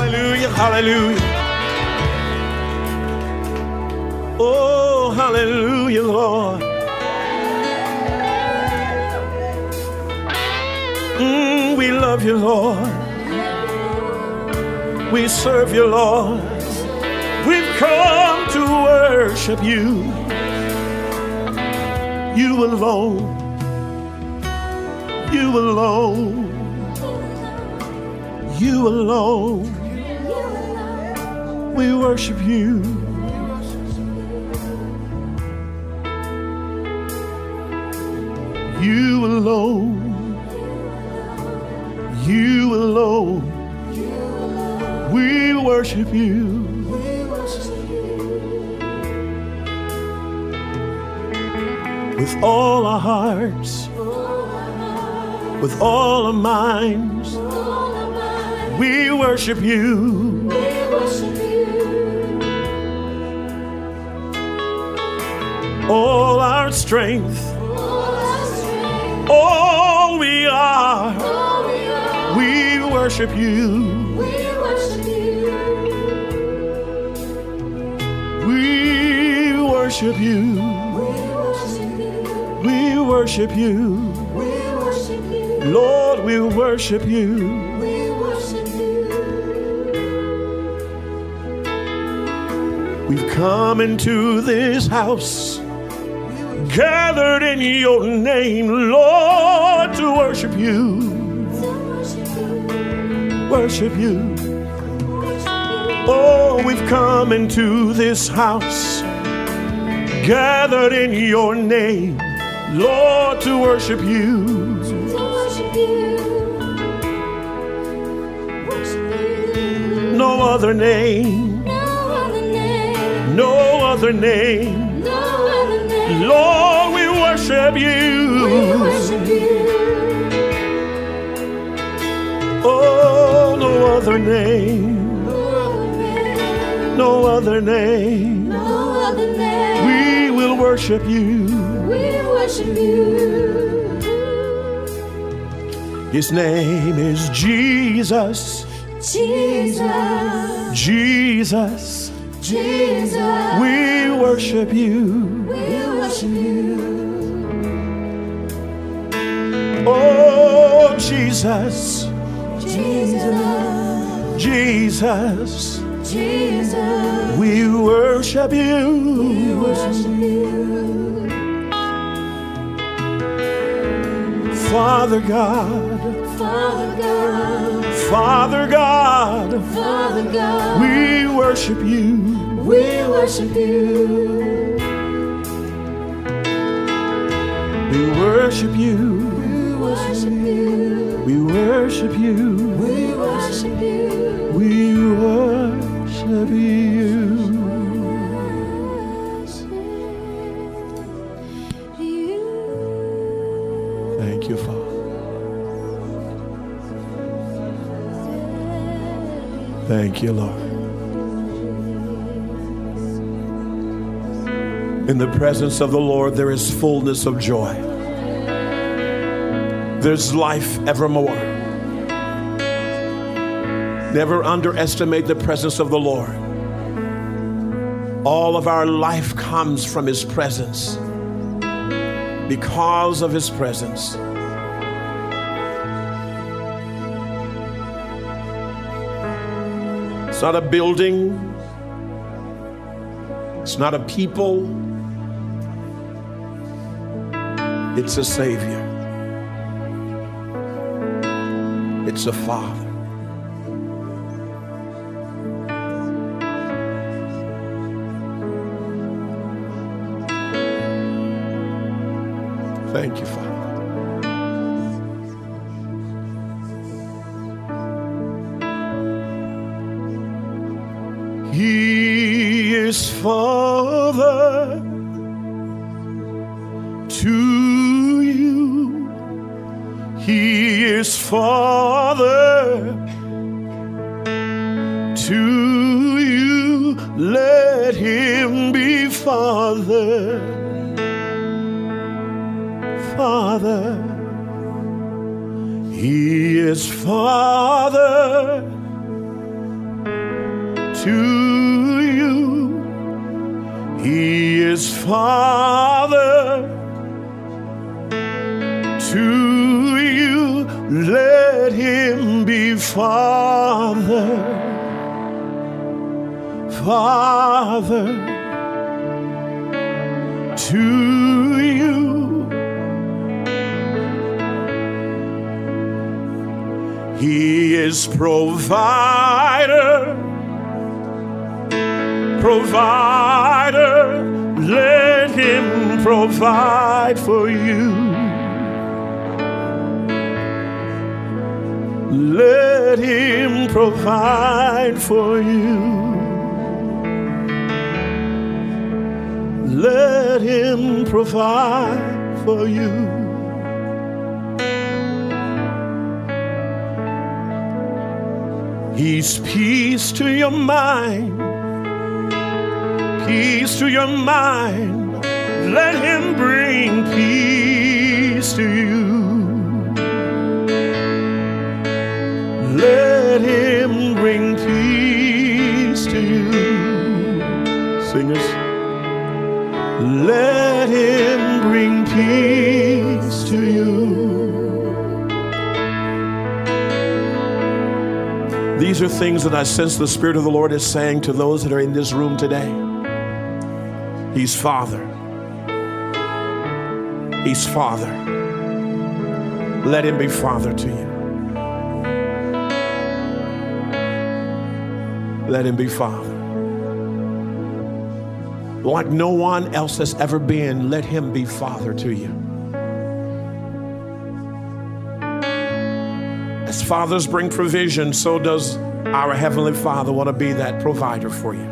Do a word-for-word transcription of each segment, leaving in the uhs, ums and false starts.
Hallelujah, hallelujah. Oh, hallelujah, Lord. Mm, we love you, Lord. We serve you, Lord. We've come to worship you. You alone. You alone. You alone. We worship you. You alone. You alone. We worship you. With all our hearts, with all our minds, we worship you. All our strength, all we are, we worship you. We worship you. We worship you. Lord, we worship you. We've come into this house, gathered in your name, Lord, to worship you. Worship you. Oh, we've come into this house, gathered in your name, Lord, to worship you. No other name, no other name, Lord, we worship you. Oh, no other name, no other name, we will worship you. His name is Jesus. Jesus. Jesus. Jesus. We worship you. We worship you. Oh, Jesus. Jesus. Jesus. Jesus. We worship you. We worship you. Father God. Father God. Father God. Father God. We worship you. We worship you. We worship you. We worship you. We worship you. We worship you. We worship you. Thank you, Father. Thank you, Lord. In the presence of the Lord, there is fullness of joy. There's life evermore. Never underestimate the presence of the Lord. All of our life comes from His presence. Because of His presence. It's not a building. It's not a people. It's a Savior. It's a Father. Thank you, Father. He is Father to you. He is Father to you. Let Him be Father. Father. He is Father To you, He is Father. To you, let Him be Father. Father. To you, He is provider. Provider, let Him provide for you. Let Him provide for you. Let Him provide for you. He's peace to your mind. Peace to your mind. Let Him bring peace to you. Let Him bring peace to you. Singers, let Him bring peace to you. These are things that I sense the Spirit of the Lord is saying to those that are in this room today. He's Father. He's Father. Let Him be Father to you. Let Him be Father. Like no one else has ever been, let Him be Father to you. As fathers bring provision, so does our Heavenly Father want to be that provider for you.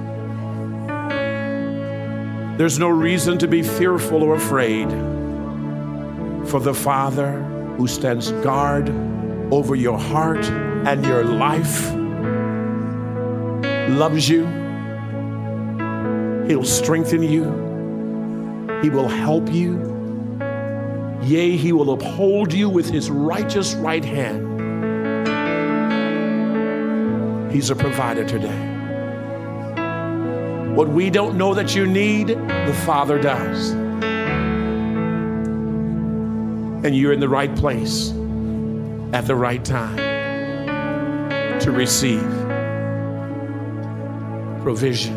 There's no reason to be fearful or afraid, for the Father who stands guard over your heart and your life loves you. He'll strengthen you. He will help you. Yea, He will uphold you with His righteous right hand. He's a provider today. What we don't know that you need, the Father does. And you're in the right place at the right time to receive provision.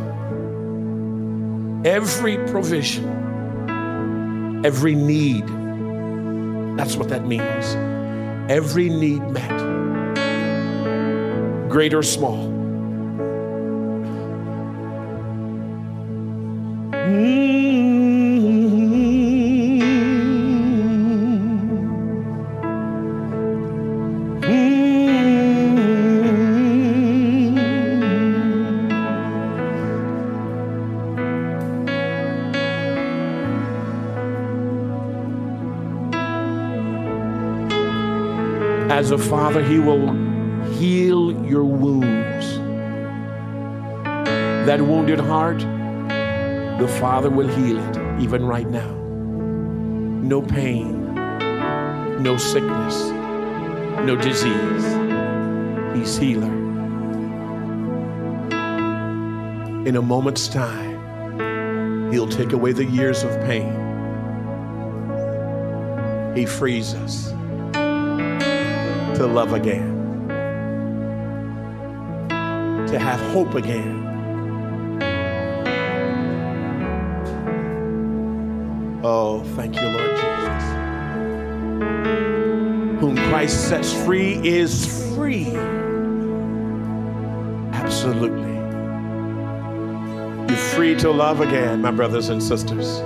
Every provision, every need, that's what that means. Every need met, great or small. As a father, He will heal your wounds. That wounded heart, the Father will heal it even right now. No pain, no sickness, no disease. He's healer. In a moment's time, He'll take away the years of pain. He frees us to love again, to have hope again. Oh, thank you, Lord Jesus. Whom Christ sets free is free. Absolutely. You're free to love again, my brothers and sisters.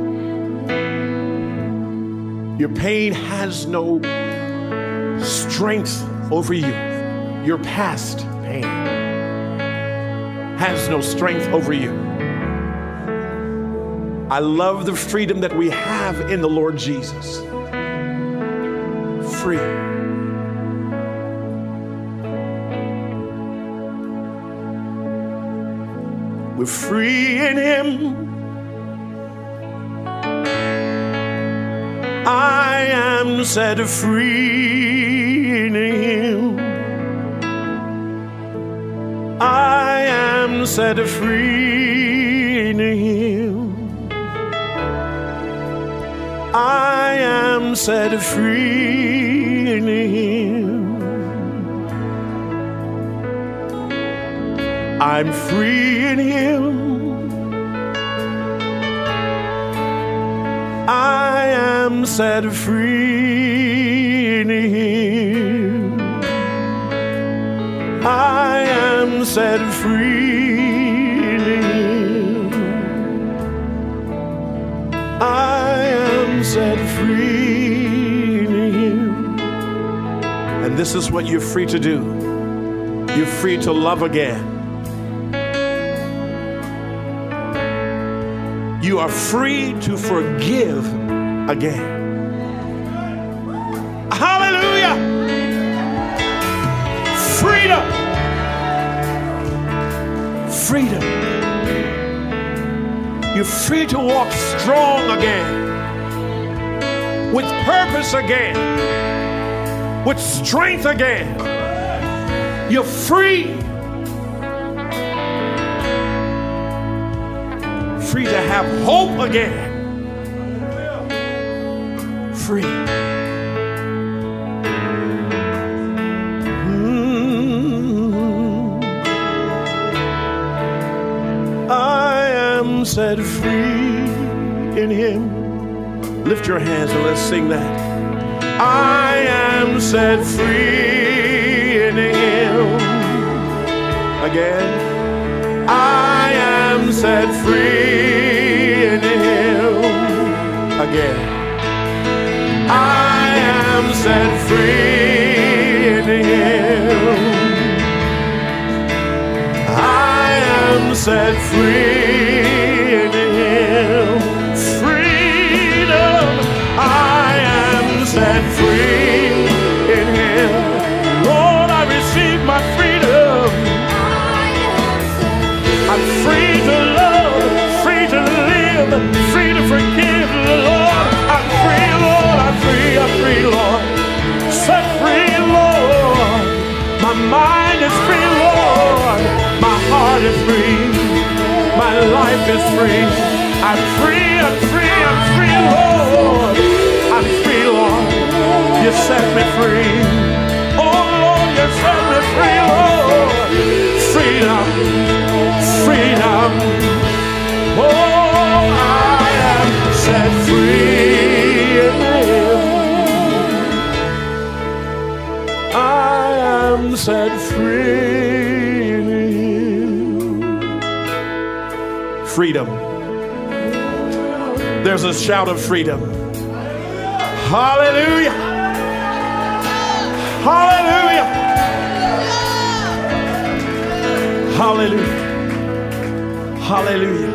Your pain has no strength over you. Your past pain has no strength over you. I love the freedom that we have in the Lord Jesus. Free. We're free in Him. I am set free in Him. I am set free in Him. I am set free in Him. I'm free in Him. I am set free in Him. I am set free in Him. I am set free in Him. And this is what you're free to do. You're free to love again. You are free to forgive again. Hallelujah! Freedom! Freedom. You're free to walk strong again, with purpose again, with strength again. You're free. Free to have hope again. Free. Mm. I am set free in Him. Lift your hands and let's sing that. I am set free in Him. Again. I am set free in Him. Again. I am set free in Him. I am set free in Him. Freedom. I am set free in Him. Lord, I receive my freedom. I'm free to love, free to live, free to forgive, Lord. I'm free, Lord. I'm free, I'm free, Lord. Set free, Lord. My mind is free, Lord. My heart is free. My life is free. I'm free, I'm free, I'm free, Lord. I'm free, Lord. You set me free. Oh, Lord, you set me free, Lord. Freedom. Freedom. Oh, I am set free in Him. I am set free in Him. Freedom. There's a shout of freedom. Hallelujah. Hallelujah. Hallelujah. Hallelujah.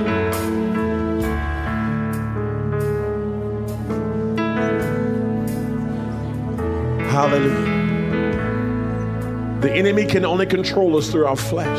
Hallelujah. The enemy can only control us through our flesh.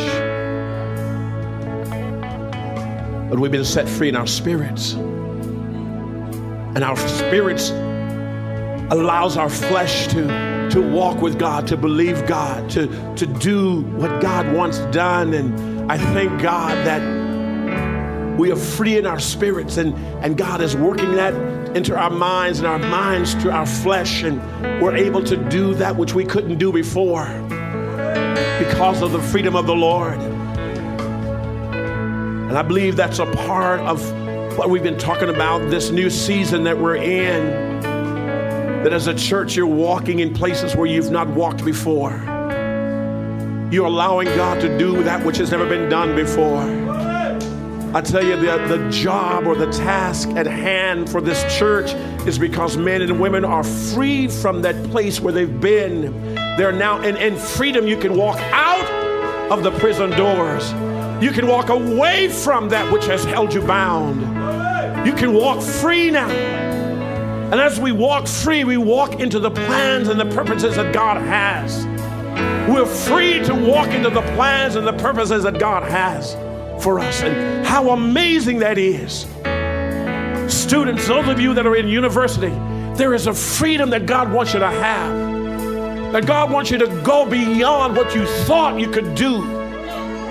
But we've been set free in our spirits. And our spirits allows our flesh to, to walk with God, to believe God, to, to do what God wants done. And I thank God that we are free in our spirits, and, and God is working that into our minds and our minds to our flesh, and we're able to do that which we couldn't do before because of the freedom of the Lord. And I believe that's a part of what we've been talking about this new season that we're in, that as a church you're walking in places where you've not walked before. You're allowing God to do that which has never been done before. I tell you, the, the job or the task at hand for this church is because men and women are free from that place where they've been. They're now in, in freedom. You can walk out of the prison doors. You can walk away from that which has held you bound. You can walk free now. And as we walk free, we walk into the plans and the purposes that God has. We're free to walk into the plans and the purposes that God has for us. And how amazing that is. Students, those of you that are in university, there is a freedom that God wants you to have. That God wants you to go beyond what you thought you could do.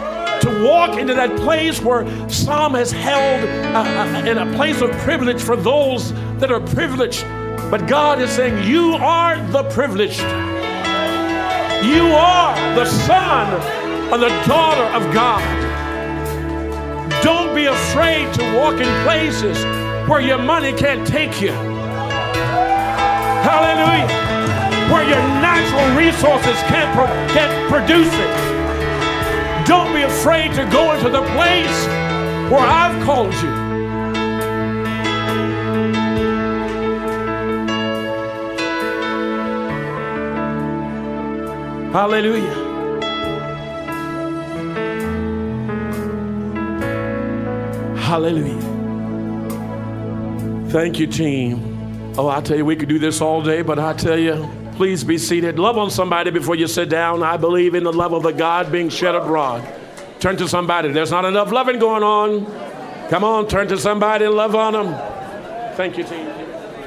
to walk into that place where some has held uh, uh, in a place of privilege for those that are privileged. But God is saying, you are the privileged. You are the son or the daughter of God. Don't be afraid to walk in places where your money can't take you. Hallelujah. Where your natural resources can't, pro can't produce it. Don't be afraid to go into the place where I've called you. Hallelujah. Hallelujah. Thank you, team. Oh, I tell you, we could do this all day, but I tell you, please be seated. Love on somebody before you sit down. I believe in the love of the God being shed abroad. Turn to somebody. There's not enough loving going on. Come on, turn to somebody and love on them. Thank you, team.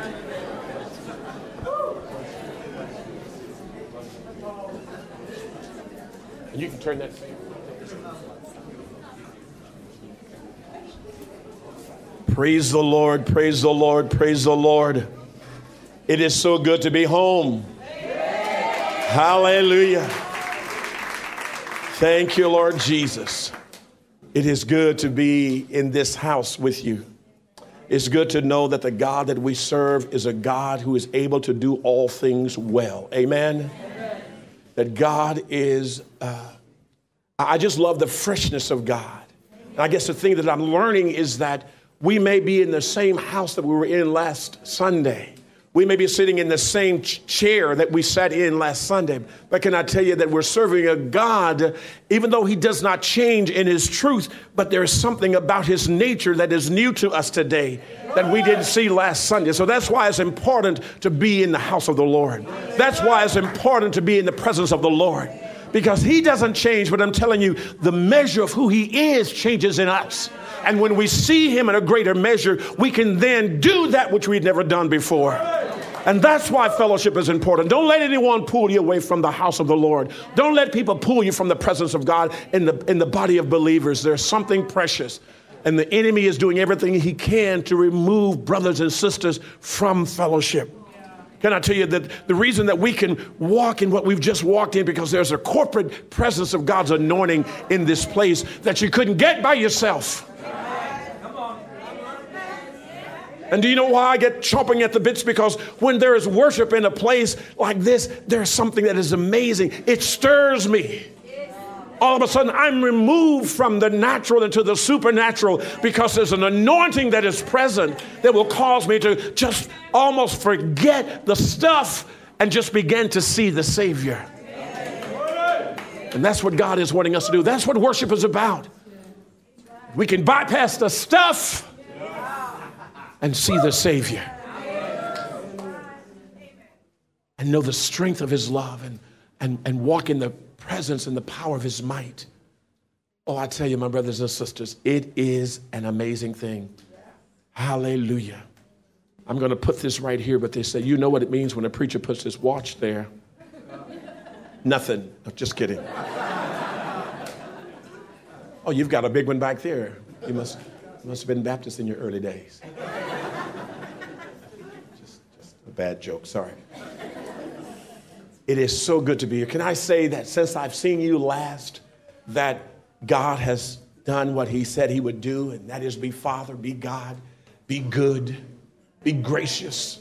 And you can turn that. Praise the Lord, praise the Lord, praise the Lord. It is so good to be home. Hallelujah. Thank you, Lord Jesus. It is good to be in this house with you. It's good to know that the God that we serve is a God who is able to do all things well. Amen. Amen. That God is, uh, I just love the freshness of God. And I guess the thing that I'm learning is that we may be in the same house that we were in last Sunday. We may be sitting in the same ch- chair that we sat in last Sunday. But can I tell you that we're serving a God, even though he does not change in his truth, but there is something about his nature that is new to us today that we didn't see last Sunday. So that's why it's important to be in the house of the Lord. That's why it's important to be in the presence of the Lord. Because he doesn't change, but I'm telling you, the measure of who he is changes in us. And when we see him in a greater measure, we can then do that which we'd never done before. And that's why fellowship is important. Don't let anyone pull you away from the house of the Lord. Don't let people pull you from the presence of God in the, in the body of believers. There's something precious. And the enemy is doing everything he can to remove brothers and sisters from fellowship. Can I tell you that the reason that we can walk in what we've just walked in, because there's a corporate presence of God's anointing in this place that you couldn't get by yourself. And do you know why I get chomping at the bits? Because when there is worship in a place like this, there's something that is amazing. It stirs me. All of a sudden, I'm removed from the natural into the supernatural because there's an anointing that is present that will cause me to just almost forget the stuff and just begin to see the Savior. And that's what God is wanting us to do. That's what worship is about. We can bypass the stuff and see the Savior and know the strength of his love and, and, and walk in the presence and the power of his might. Oh, I tell you, my brothers and sisters, it is an amazing thing. Hallelujah. I'm going to put this right here, but they say, you know what it means when a preacher puts his watch there? Nothing. I'm just kidding. Oh, you've got a big one back there. You must, you must have been Baptist in your early days. Just, just a bad joke. Sorry. It is so good to be here. Can I say that since I've seen you last, that God has done what he said he would do, and that is be Father, be God, be good, be gracious,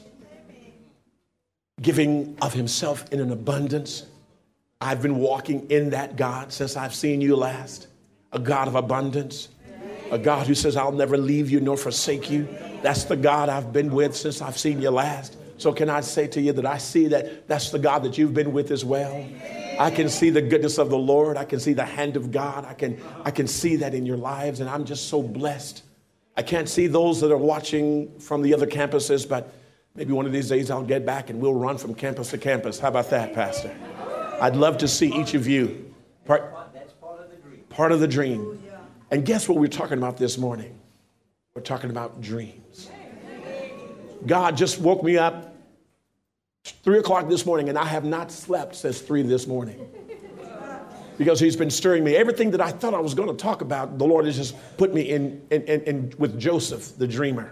giving of himself in an abundance. I've been walking in that God since I've seen you last, a God of abundance, a God who says, I'll never leave you nor forsake you. That's the God I've been with since I've seen you last. So can I say to you that I see that that's the God that you've been with as well? I can see the goodness of the Lord. I can see the hand of God. I can, I can see that in your lives, and I'm just so blessed. I can't see those that are watching from the other campuses, but maybe one of these days I'll get back and we'll run from campus to campus. How about that, Pastor? I'd love to see each of you. Part, that's part of the dream. Part of the dream. And guess what we're talking about this morning? We're talking about dreams. God just woke me up three o'clock this morning, and I have not slept since three this morning. because he's been stirring me. Everything that I thought I was going to talk about, the Lord has just put me in, in, in, in with Joseph, the dreamer.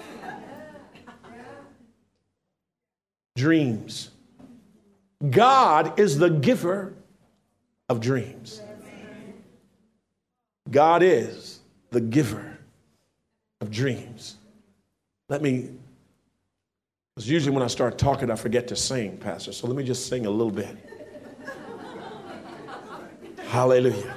Dreams. God is the giver of dreams. God is the giver of dreams. Let me, because usually when I start talking, I forget to sing, Pastor. So let me just sing a little bit. Hallelujah.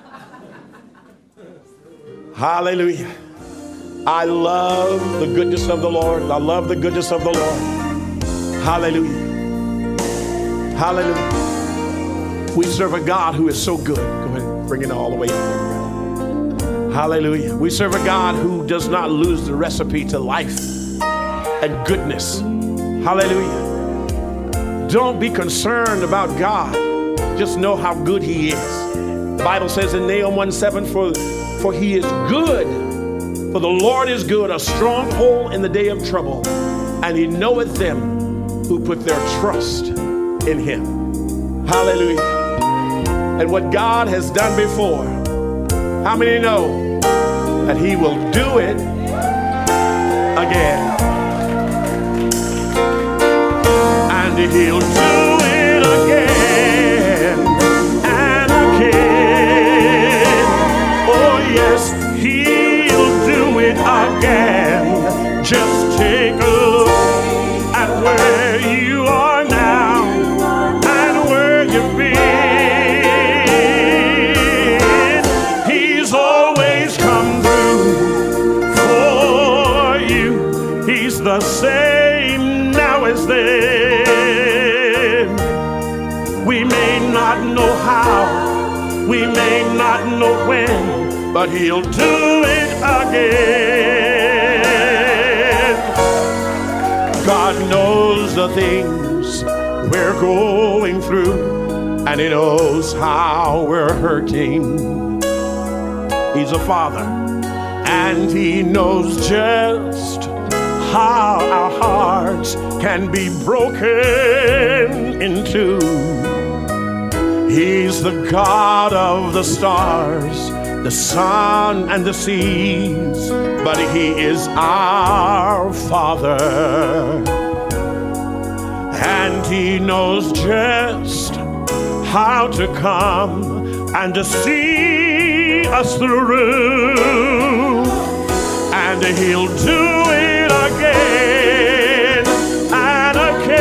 Hallelujah. I love the goodness of the Lord. I love the goodness of the Lord. Hallelujah. Hallelujah. We serve a God who is so good. Go ahead and bring it all the way in. Hallelujah. We serve a God who does not lose the recipe to life and goodness. Hallelujah. Don't be concerned about God. Just know how good he is. The Bible says in Nahum one seven, for, for he is good, for the Lord is good, a stronghold in the day of trouble, and he knoweth them who put their trust in him. Hallelujah. And what God has done before, how many know that he will do it again? And he'll do it again and again. Oh yes, he'll do it again. Just take a look at where you are now and where you've been. He's always come through for you. He's the same now as then. We may not know how, we may not know when, but he'll do it again. God knows the things we're going through, and he knows how we're hurting. He's a father, and he knows just how our hearts can be broken in two. He's the God of the stars, the sun and the seas, but he is our Father. And he knows just how to come and to see us through. And he'll do it again and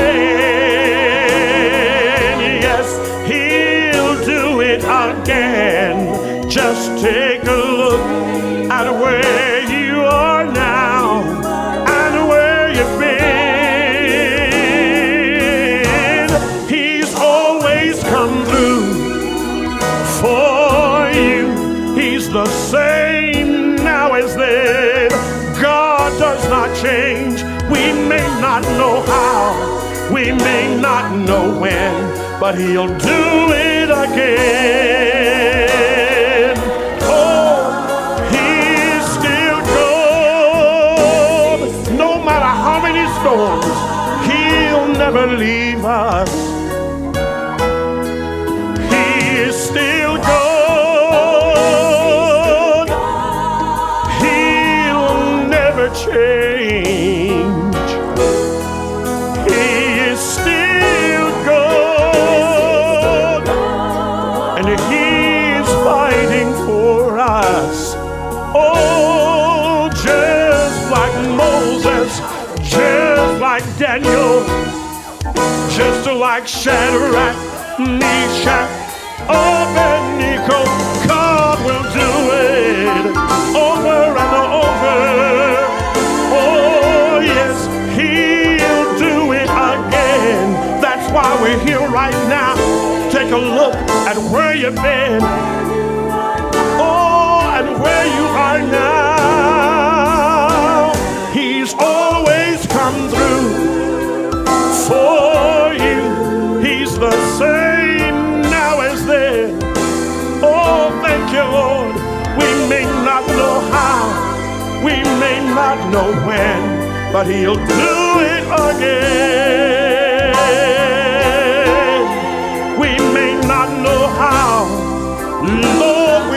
again. Yes, he'll do it again. Just take a look at where you are now and where you've been. He's always come through for you. He's the same now as then. God does not change. We may not know how, we may not know when, but he'll do it again. Oh, he's still good. No matter how many storms, he'll never leave us. He is still good. Change. He is still good, and he's fighting for us. Oh, just like Moses, just like Daniel, just like Shadrach, Meshach, Abednego. God will do it over and over. Oh, yes, he'll do it again. That's why we're here right now. Take a look at where you've been. Oh, and where you are now. He's always come through for you. He's the same now as then. Oh, thank you, Lord. We may not know how, we may not know when, but he'll do it again. We may not know how,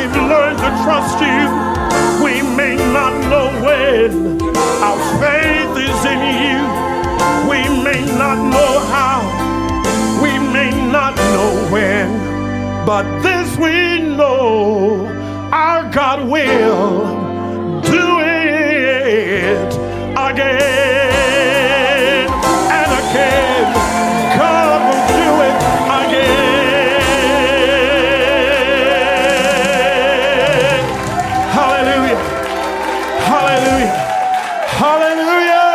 we've learned to trust you. We may not know when. Our faith is in you. We may not know how. We may not know when. But this we know, our God will do it again and again. God will do it again. Hallelujah. Hallelujah. Hallelujah.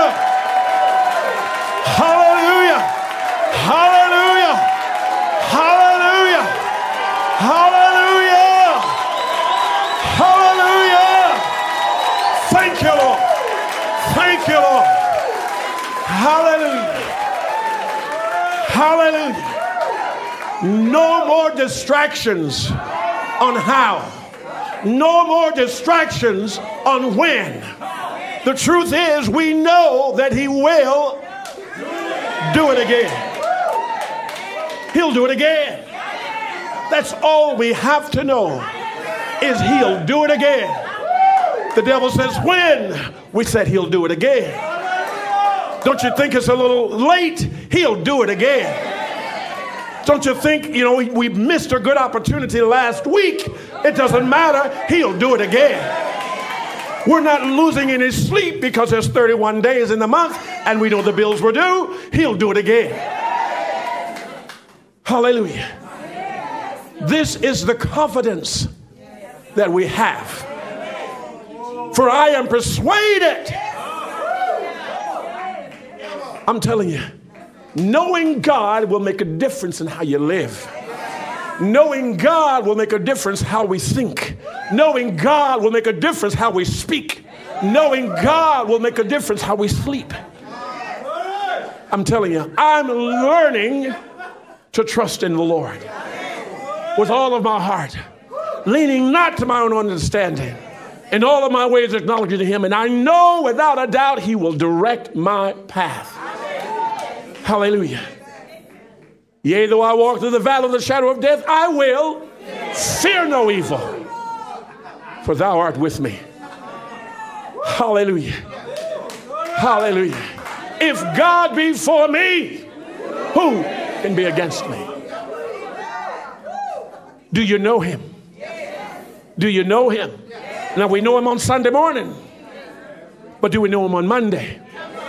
Hallelujah. Hallelujah. Hallelujah. Hallelujah. Hallelujah. Thank you, Lord. Thank you, Lord. Hallelujah. Hallelujah. No more distractions on how. No more distractions on when. The truth is, we know that he will do it again. He'll do it again. That's all we have to know, is he'll do it again. The devil says, when? We said he'll do it again. Don't you think it's a little late? He'll do it again. Don't you think, you know, we, we missed a good opportunity last week? It doesn't matter. He'll do it again. We're not losing any sleep because there's thirty-one days in the month and we know the bills were due. He'll do it again. Hallelujah. This is the confidence that we have. For I am persuaded. I'm telling you, knowing God will make a difference in how you live. Knowing God will make a difference how we think. Knowing God will make a difference how we speak. Knowing God will make a difference how we sleep. I'm telling you, I'm learning to trust in the Lord with all of my heart, leaning not to my own understanding. In all of my ways acknowledging him, and I know without a doubt he will direct my path. Hallelujah. Yea, though I walk through the valley of the shadow of death, I will fear no evil, for thou art with me. Hallelujah. Hallelujah. If God be for me, who can be against me? Do you know him? Do you know him? Now, we know him on Sunday morning, but do we know him on Monday?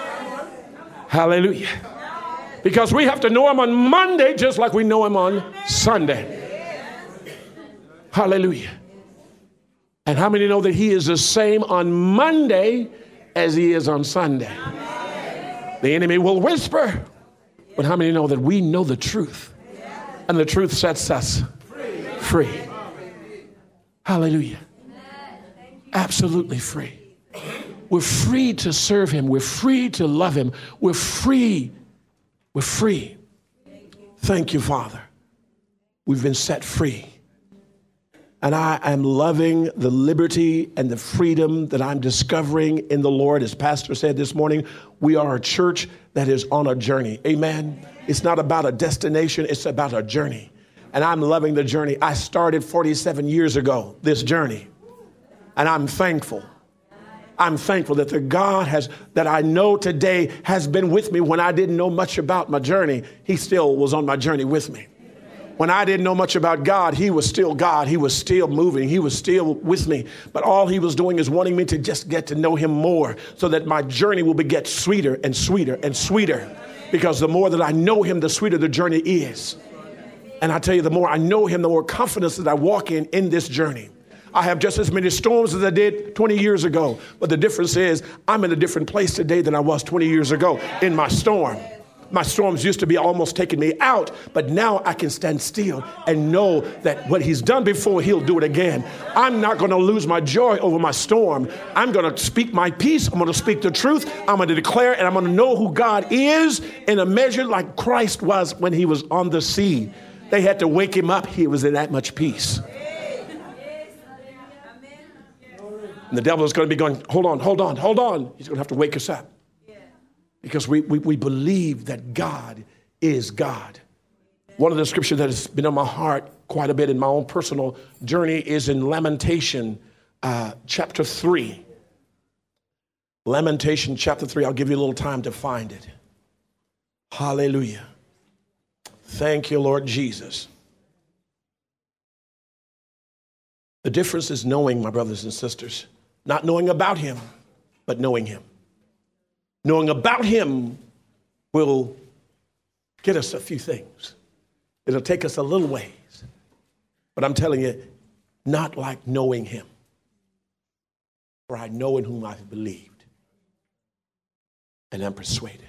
Hallelujah. Because we have to know him on Monday just like we know him on Sunday. Hallelujah. And how many know that he is the same on Monday as he is on Sunday? The enemy will whisper, but how many know that we know the truth? And the truth sets us free. Hallelujah. Absolutely free. We're free to serve him. We're free to love him. We're free. We're free. Thank you, Father. We've been set free. And I am loving the liberty and the freedom that I'm discovering in the Lord. As Pastor said this morning, we are a church that is on a journey. Amen. It's not about a destination. It's about a journey. And I'm loving the journey. I started forty-seven years ago, this journey. And I'm thankful. I'm thankful that the God has that I know today has been with me when I didn't know much about my journey. He still was on my journey with me. When I didn't know much about God, he was still God. He was still moving. He was still with me. But all he was doing is wanting me to just get to know him more so that my journey will be get sweeter and sweeter and sweeter. Because the more that I know him, the sweeter the journey is. And I tell you, the more I know him, the more confidence that I walk in in this journey. I have just as many storms as I did twenty years ago. But the difference is I'm in a different place today than I was twenty years ago in my storm. My storms used to be almost taking me out, but now I can stand still and know that what he's done before, he'll do it again. I'm not going to lose my joy over my storm. I'm going to speak my peace. I'm going to speak the truth. I'm going to declare, and I'm going to know who God is in a measure like Christ was when he was on the sea. They had to wake him up. He was in that much peace. And the devil is going to be going, hold on, hold on, hold on. He's going to have to wake us up. Because we, we, we believe that God is God. One of the scriptures that has been on my heart quite a bit in my own personal journey is in Lamentation uh, chapter three. Lamentation chapter three. I'll give you a little time to find it. Hallelujah. Thank you, Lord Jesus. The difference is knowing, my brothers and sisters, not knowing about him, but knowing him. Knowing about him will get us a few things. It'll take us a little ways. But I'm telling you, not like knowing him. For I know in whom I have believed and am persuaded.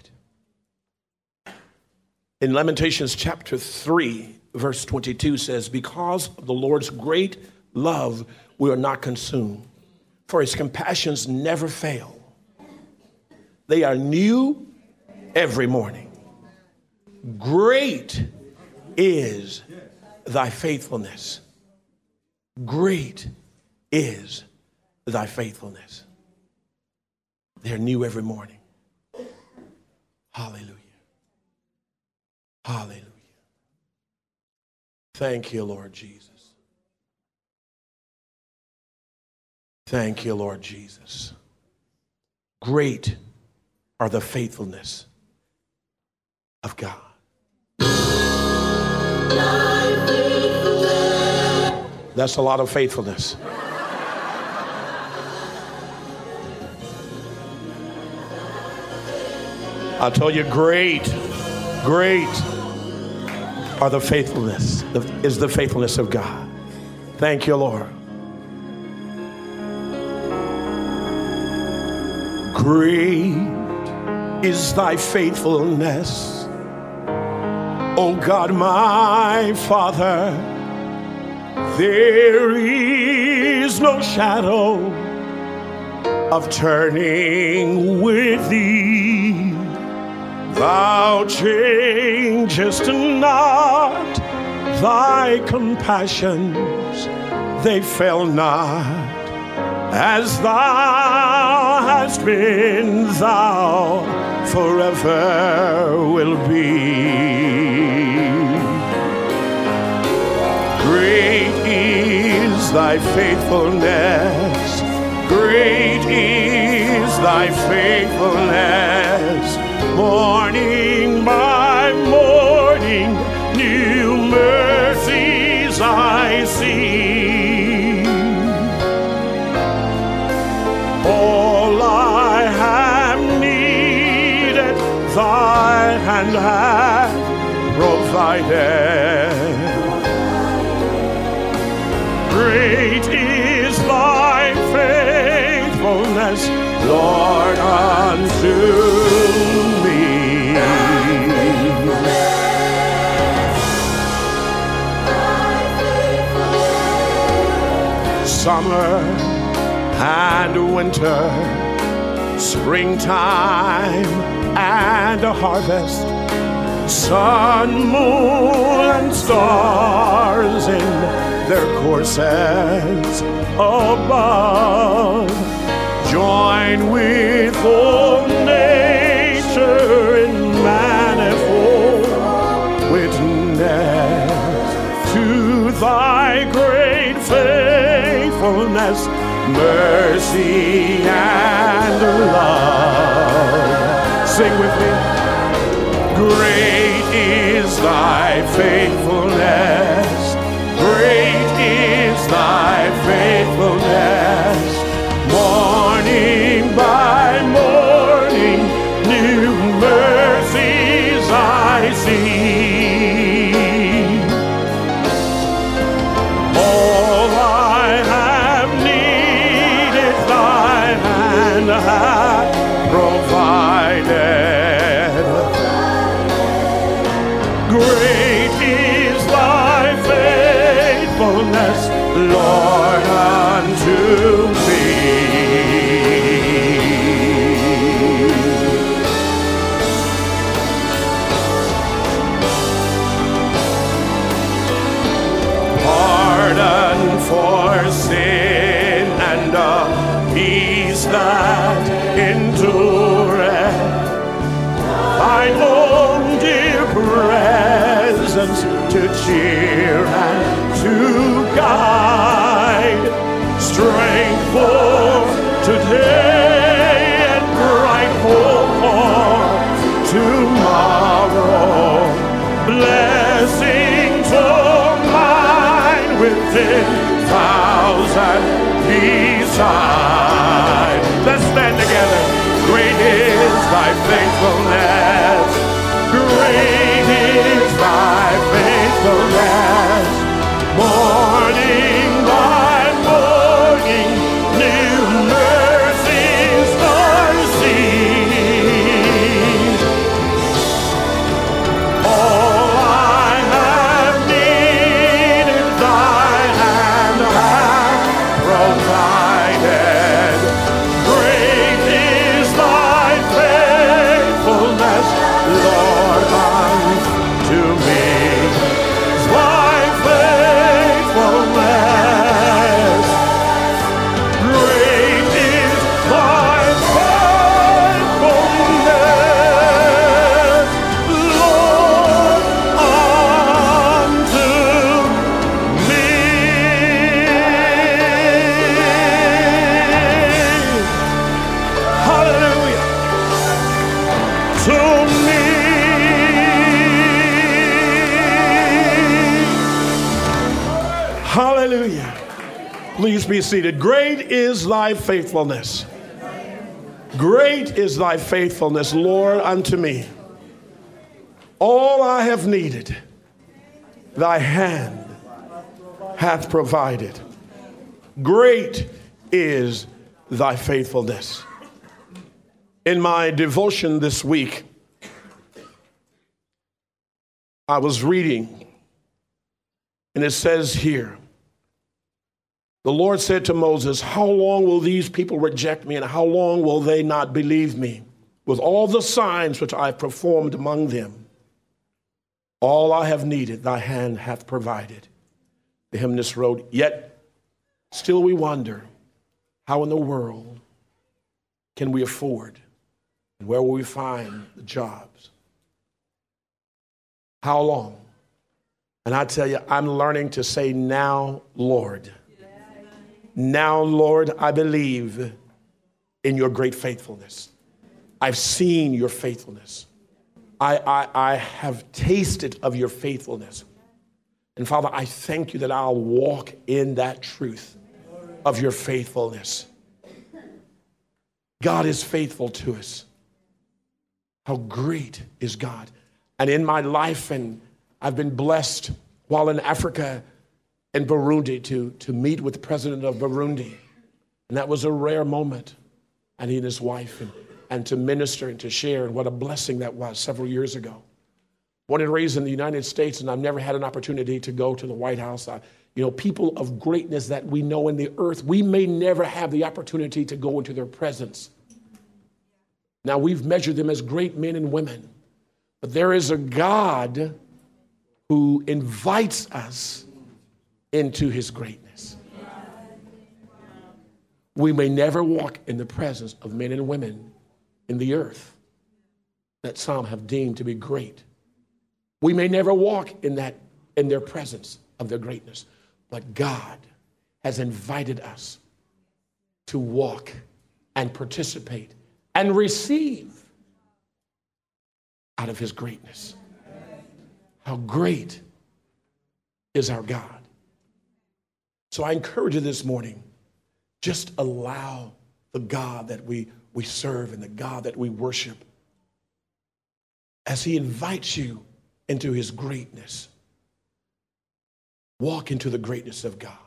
In Lamentations chapter three, verse twenty-two says, because of the Lord's great love, we are not consumed, for his compassions never fail. They are new every morning. Great is thy faithfulness. Great is thy faithfulness. They're new every morning. Hallelujah. Hallelujah. Thank you, Lord Jesus. Thank you, Lord Jesus. Great are the faithfulness of God. That's a lot of faithfulness. I told you, great, great are the faithfulness, is the faithfulness of God. Thank you, Lord. Great is thy faithfulness, O God, my Father. There is no shadow of turning with thee. Thou changest not, thy compassions, they fail not. As thou hast been, thou forever will be. Great is thy faithfulness, great is thy faithfulness. Morning by morning, new mercies I see. All I have needed, thy hand hath provided. Great is thy faithfulness, Lord, unto me. Summer and winter, springtime and a harvest, sun, moon, and stars in their courses above, join with all nature in manifold witness to thy great faithfulness, mercy and love. Sing with me. Great is thy faithfulness, great is thy faithfulness. Morning by morning, new mercies I see. All I have needed, thy hand hath provided. Great is thy faithfulness, Lord, unto me. Pardon for sin and a peace that endureth, thine own dear presence to cheer and to guide, strength for today and bright hope for tomorrow. Blessings all mine within thousand beside. Let's stand together. Great is thy faithfulness. Great is thy faithfulness. Morning by morning, new mercies I see. All I have needed, thy hand hath provided. Great is thy faithfulness, Lord, unto me. Thy faithfulness, great is thy faithfulness, Lord, unto me. Hallelujah. To me. Hallelujah. Please be seated. Great is thy faithfulness. Great is thy faithfulness, Lord, unto me. All I have needed, thy hand hath provided. Great is thy faithfulness. In my devotion this week, I was reading, and it says here, the Lord said to Moses, how long will these people reject me, and how long will they not believe me? With all the signs which I have performed among them, all I have needed, thy hand hath provided. The hymnist wrote, yet still we wonder, how in the world can we afford, and where will we find the jobs? How long? And I tell you, I'm learning to say, now, Lord. Now, Lord, I believe in your great faithfulness. I've seen your faithfulness. I, I, I have tasted of your faithfulness. And Father, I thank you that I'll walk in that truth of your faithfulness. God is faithful to us. How great is God. And in my life, and I've been blessed while in Africa and Burundi to, to meet with the president of Burundi. And that was a rare moment. And he and his wife, and, and to minister and to share, and what a blessing that was several years ago. Born and raised in the United States, and I've never had an opportunity to go to the White House. I, you know, people of greatness that we know in the earth, we may never have the opportunity to go into their presence. Now, we've measured them as great men and women. But there is a God who invites us into his greatness. We may never walk in the presence of men and women in the earth that some have deemed to be great. We may never walk in that, in their presence of their greatness. But God has invited us to walk and participate and receive out of his greatness. How great is our God. So I encourage you this morning, just allow the God that we, we serve and the God that we worship, as he invites you into his greatness, walk into the greatness of God.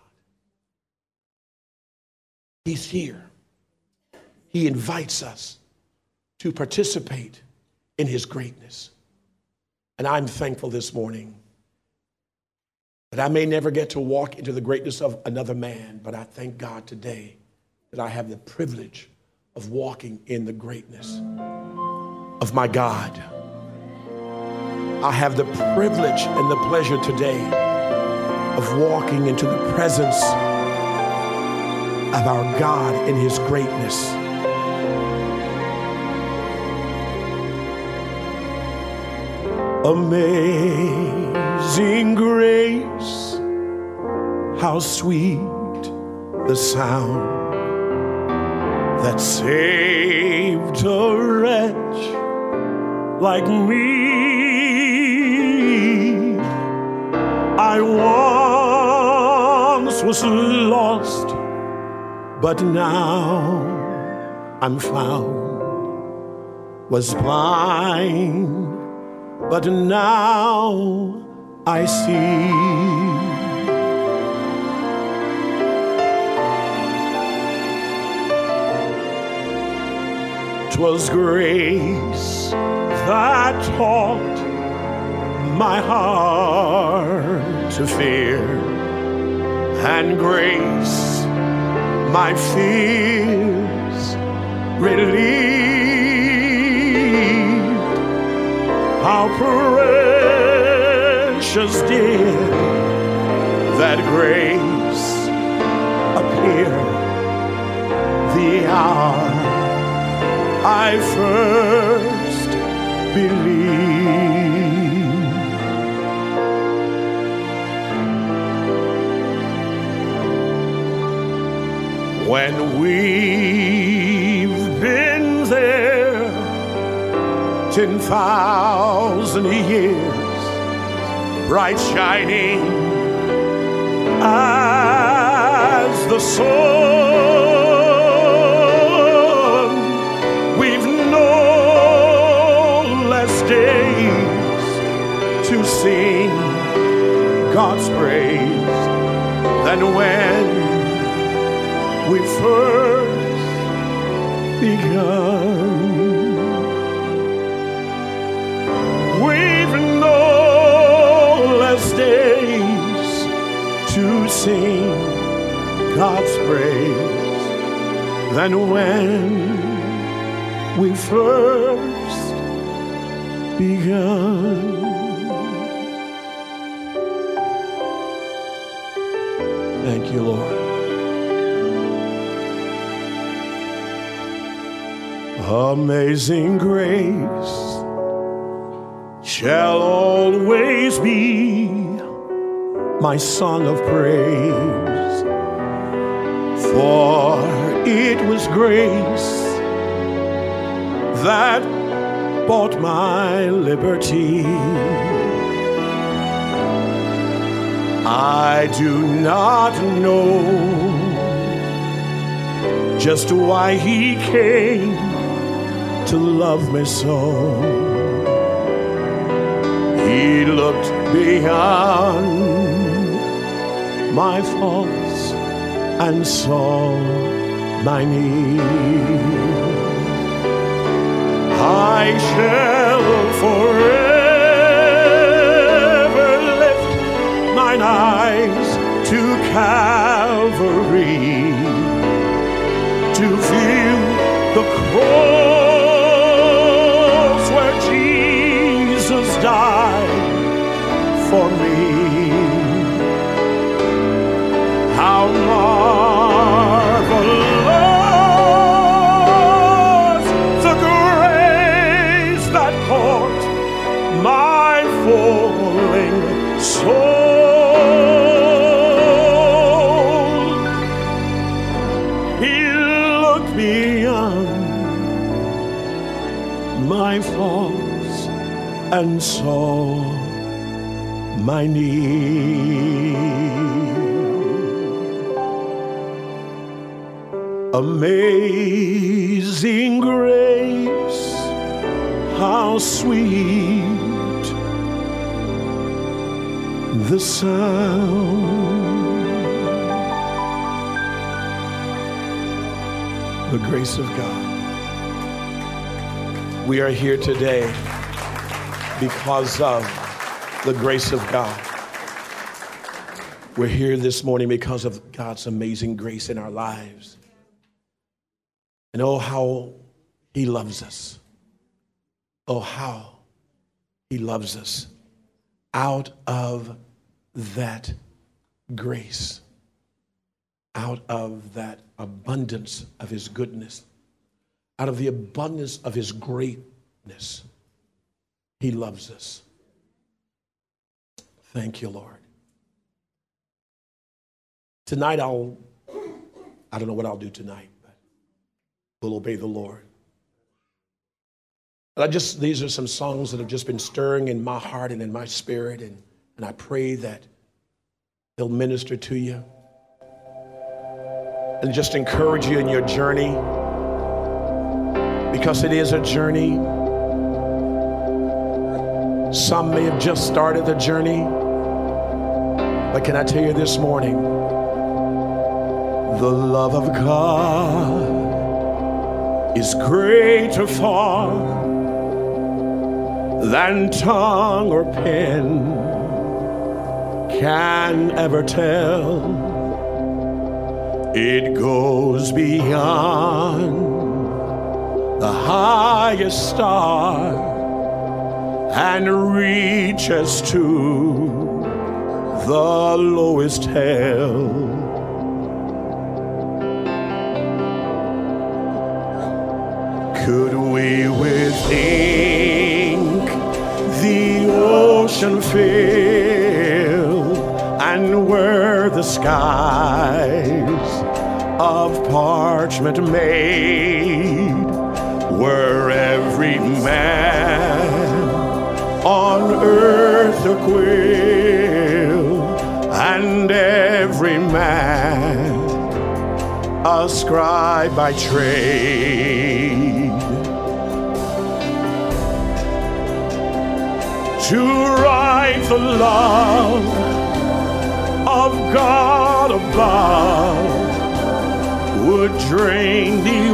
He's here. He invites us to participate in his greatness. And I'm thankful this morning that I may never get to walk into the greatness of another man, but I thank God today that I have the privilege of walking in the greatness of my God. I have the privilege and the pleasure today of walking into the presence of our God in his greatness. Amazing grace, how sweet the sound that saved a wretch like me. I once was lost, but now I'm found. Was blind, but now I see. 'Twas grace that taught my heart to fear, and grace my fears relieved. How precious did that grace appear the hour I first believed. When we've been there ten thousand years, bright shining as the sun, we've no less days to sing God's praise than when we first begun. We've no less days to sing God's praise than when we first begun. Thank you, Lord. Amazing grace shall always be my song of praise, for it was grace that bought my liberty. I do not know just why he came to love me so. He looked beyond my faults and saw my need. I shall forever lift mine eyes to Calvary, to view the cross where Jesus died for me. How marvelous the grace that caught my falling soul. He looked beyond my faults and saw my need. Amazing grace, how sweet the sound. The grace of God. We are here today because of the grace of God. We're here this morning because of God's amazing grace in our lives. And oh, how he loves us. Oh, how he loves us. Out of that grace, out of that abundance of his goodness, out of the abundance of his greatness, he loves us. Thank you, Lord. Tonight I'll, I don't know what I'll do tonight, but we'll obey the Lord. But I just, these are some songs that have just been stirring in my heart and in my spirit, and, and I pray that they'll minister to you and just encourage you in your journey, because it is a journey. Some may have just started the journey, but can I tell you this morning, the love of God is greater far than tongue or pen can ever tell. It goes beyond the highest star and reaches to the lowest hell. Could we with ink the ocean fill, and were the skies of parchment made, were every man on earth a quill, and every man a scribe by trade, to write the love of God above would drain the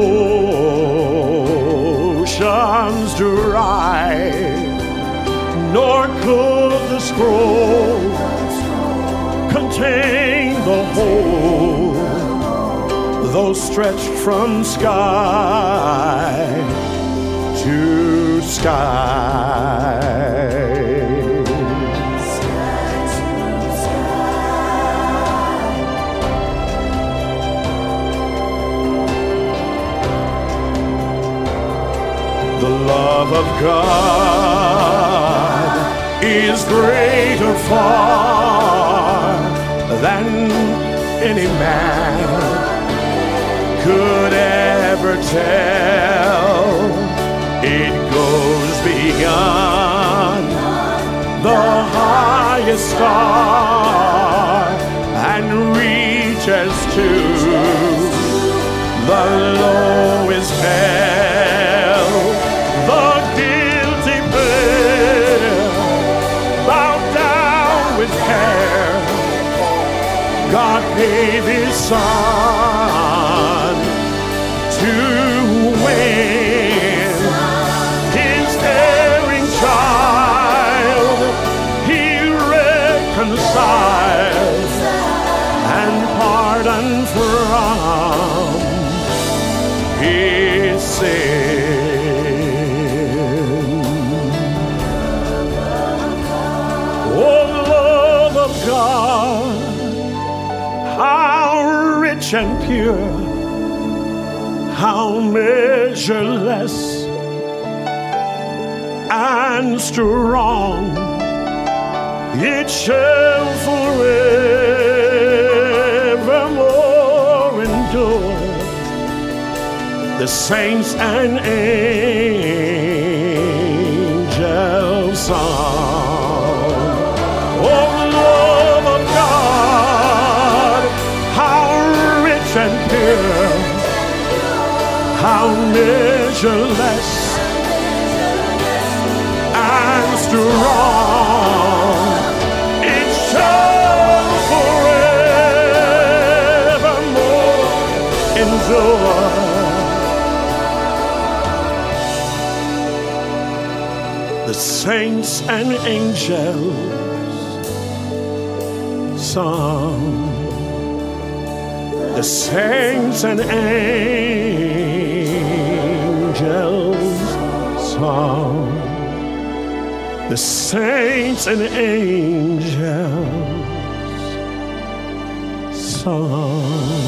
oceans dry, nor could the scroll contain the whole, though stretched from sky to sky. The love of God is greater far than any man could ever tell. It goes beyond the highest star and reaches to the lowest hell. The guilty pair bowed down with care. God gave His Son to win His erring child. He reconciled and pardoned from his sin. Oh, love of God, how rich and pure, how measureless and strong, it shall forevermore endure. The saints and angels song. Oh, love of God, how rich and pure, how measureless and strong, it shall forevermore endure. The saints and angels song. The saints and angels song. The saints and angels song.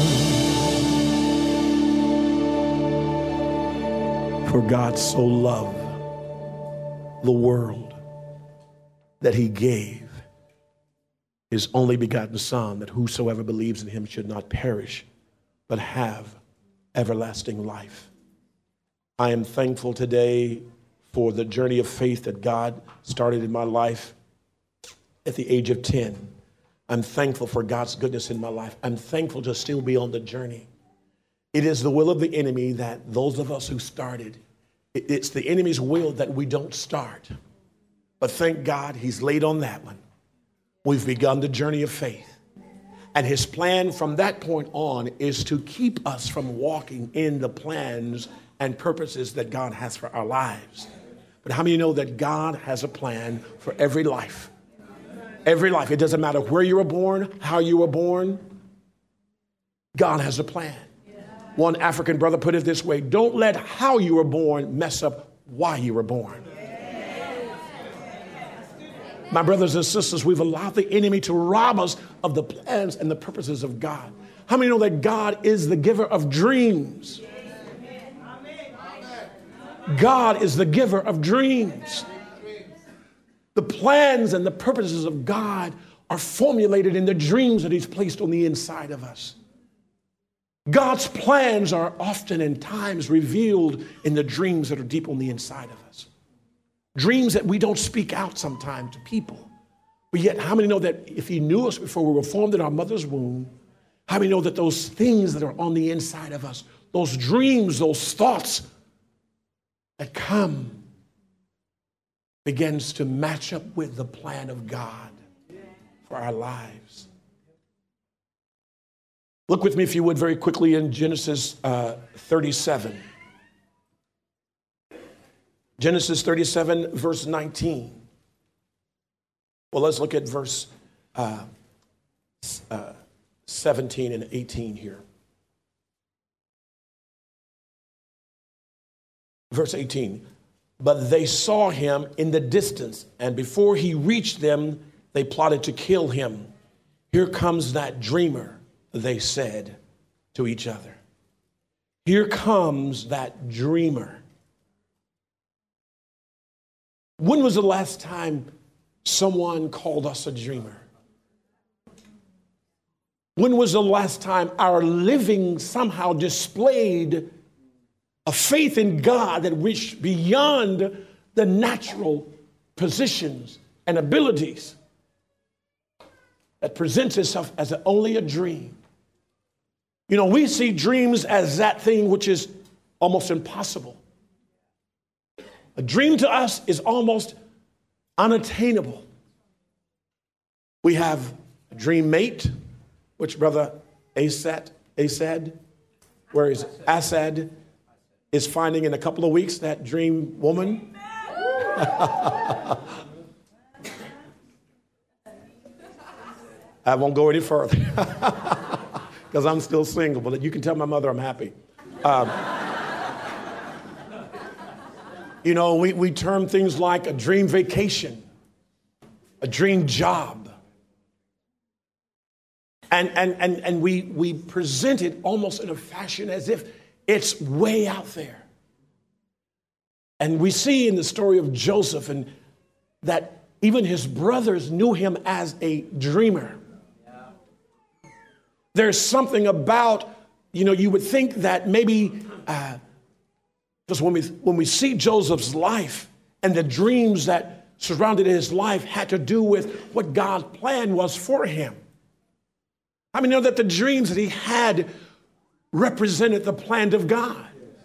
For God so loved the world that He gave his only begotten Son, that whosoever believes in him should not perish, but have everlasting life. I am thankful today for the journey of faith that God started in my life at the age of ten. I'm thankful for God's goodness in my life. I'm thankful to still be on the journey. It is the will of the enemy that those of us who started, it's the enemy's will that we don't start. But thank God he's laid on that one. We've begun the journey of faith. And his plan from that point on is to keep us from walking in the plans and purposes that God has for our lives. But how many know that God has a plan for every life? Every life. It doesn't matter where you were born, how you were born. God has a plan. One African brother put it this way: don't let how you were born mess up why you were born. My brothers and sisters, we've allowed the enemy to rob us of the plans and the purposes of God. How many know that God is the giver of dreams? God is the giver of dreams. The plans and the purposes of God are formulated in the dreams that he's placed on the inside of us. God's plans are often and times revealed in the dreams that are deep on the inside of us. Dreams that we don't speak out sometimes to people. But yet, how many know that if he knew us before we were formed in our mother's womb, how many know that those things that are on the inside of us, those dreams, those thoughts that come, begins to match up with the plan of God for our lives. Look with me, if you would, very quickly in Genesis uh, thirty-seven. Genesis thirty-seven, verse nineteen. Well, let's look at verse uh, uh, seventeen and eighteen here. Verse eighteen. But they saw him in the distance, and before he reached them, they plotted to kill him. Here comes that dreamer, they said to each other. Here comes that dreamer. When was the last time someone called us a dreamer? When was the last time our living somehow displayed a faith in God that reached beyond the natural positions and abilities, that presents itself as a, only a dream? You know, we see dreams as that thing which is almost impossible. A dream to us is almost unattainable. We have a dream mate, which Brother Asad, Asad, where is it? Asad is finding in a couple of weeks, that dream woman. I won't go any further because I'm still single, but you can tell my mother I'm happy. Um, you know, we, we term things like a dream vacation, a dream job. And, and, and, and we, we present it almost in a fashion as if it's way out there. And we see in the story of Joseph and that even his brothers knew him as a dreamer. There's something about, you know, you would think that maybe, uh, because when we, when we see Joseph's life and the dreams that surrounded his life had to do with what God's plan was for him. I mean, you know that the dreams that he had represented the plan of God.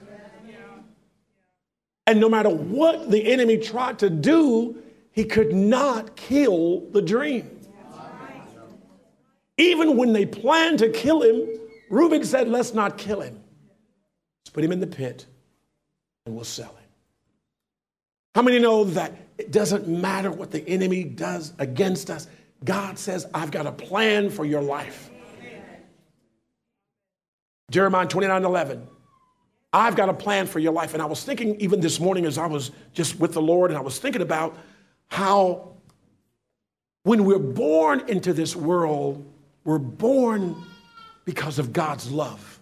And no matter what the enemy tried to do, he could not kill the dream. Even when they planned to kill him, Reuben said, let's not kill him. Let's put him in the pit and we'll sell him. How many know that it doesn't matter what the enemy does against us? God says, I've got a plan for your life. Jeremiah twenty-nine eleven. I've got a plan for your life. And I was thinking even this morning as I was just with the Lord, and I was thinking about how when we're born into this world, we're born because of God's love.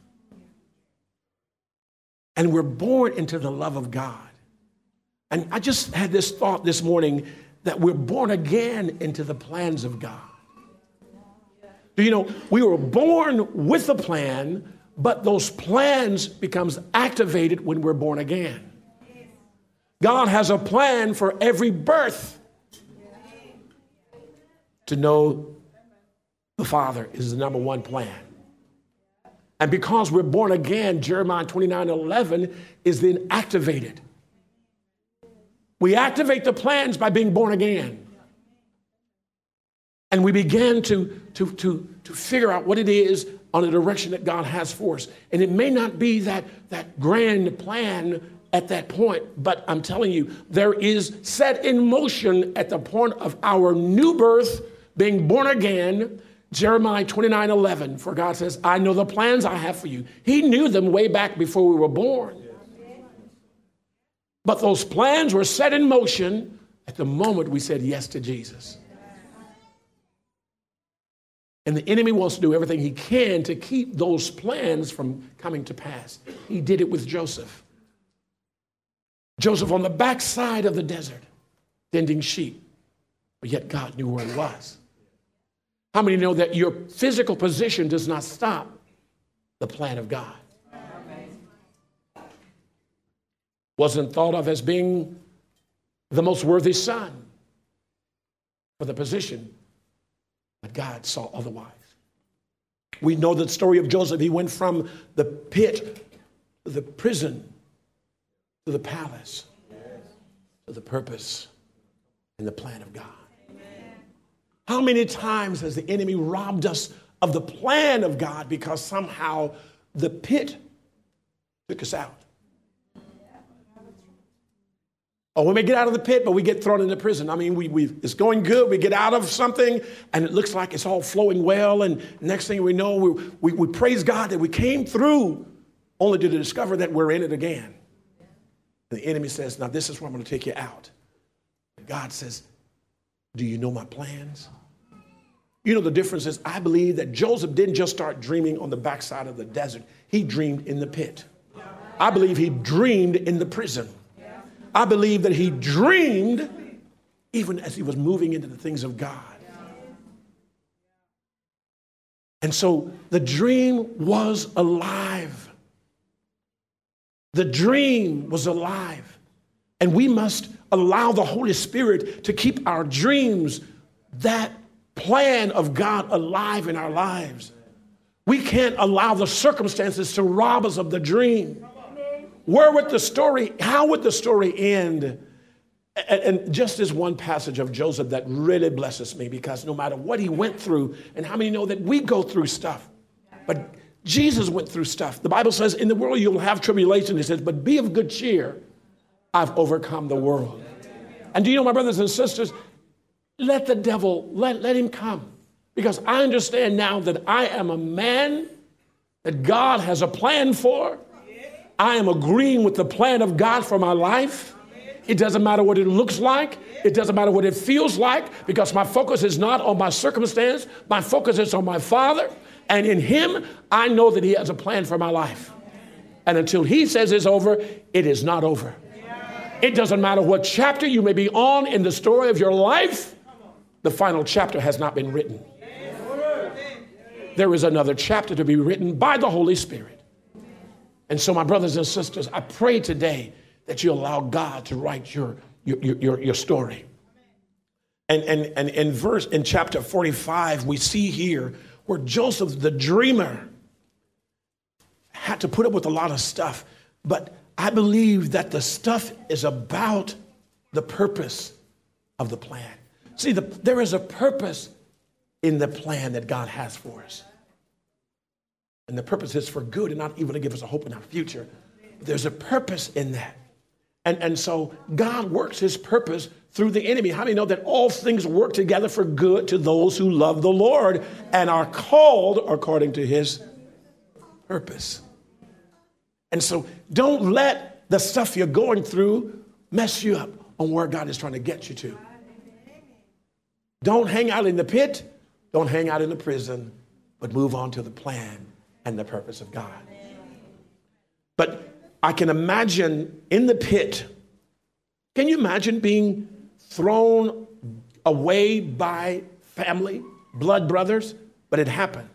And we're born into the love of God. And I just had this thought this morning that we're born again into the plans of God. Do you know, we were born with a plan, but those plans becomes activated when we're born again. God has a plan for every birth. To know the Father is the number one plan. And because we're born again, Jeremiah twenty-nine eleven is then activated. We activate the plans by being born again. And we began to, to, to, to figure out what it is on the direction that God has for us. And it may not be that, that grand plan at that point, but I'm telling you, there is set in motion at the point of our new birth, being born again, Jeremiah twenty-nine eleven, for God says, I know the plans I have for you. He knew them way back before we were born. But those plans were set in motion at the moment we said yes to Jesus. And the enemy wants to do everything he can to keep those plans from coming to pass. He did it with Joseph. Joseph on the backside of the desert, tending sheep, but yet God knew where he was. How many know that your physical position does not stop the plan of God? Wasn't thought of as being the most worthy son for the position, but God saw otherwise. We know the story of Joseph. He went from the pit to the prison to the palace to the purpose and the plan of God. How many times has the enemy robbed us of the plan of God because somehow the pit took us out? Or we may get out of the pit, but we get thrown into prison. I mean, we, we it's going good. We get out of something, and it looks like it's all flowing well. And next thing we know, we, we, we praise God that we came through, only to discover that we're in it again. And the enemy says, now this is where I'm going to take you out. And God says, do you know my plans? You know, the difference is I believe that Joseph didn't just start dreaming on the backside of the desert. He dreamed in the pit. I believe he dreamed in the prison. I believe that he dreamed even as he was moving into the things of God. And so the dream was alive. The dream was alive. And we must allow the Holy Spirit to keep our dreams, that plan of God, alive in our lives. We can't allow the circumstances to rob us of the dream. Where would the story, how would the story end? And, and just this one passage of Joseph that really blesses me, because no matter what he went through, and how many know that we go through stuff, but Jesus went through stuff. The Bible says in the world you'll have tribulation. It says, but be of good cheer. I've overcome the world. And do you know, my brothers and sisters, let the devil, let, let him come. Because I understand now that I am a man that God has a plan for. I am agreeing with the plan of God for my life. It doesn't matter what it looks like. It doesn't matter what it feels like, because my focus is not on my circumstance. My focus is on my Father. And in him, I know that he has a plan for my life. And until he says it's over, it is not over. It doesn't matter what chapter you may be on in the story of your life. The final chapter has not been written. There is another chapter to be written by the Holy Spirit. And so, my brothers and sisters, I pray today that you allow God to write your, your, your, your story. And, and, and in verse, in chapter forty-five, we see here where Joseph, the dreamer, had to put up with a lot of stuff. But I believe that the stuff is about the purpose of the plan. See, the, there is a purpose in the plan that God has for us. And the purpose is for good and not even to give us a hope in our future. But there's a purpose in that. And, and so God works his purpose through the enemy. How many know that all things work together for good to those who love the Lord and are called according to his purpose? And so don't let the stuff you're going through mess you up on where God is trying to get you to. Don't hang out in the pit. Don't hang out in the prison, but move on to the plan and the purpose of God. But I can imagine in the pit, can you imagine being thrown away by family, blood brothers, but it happened.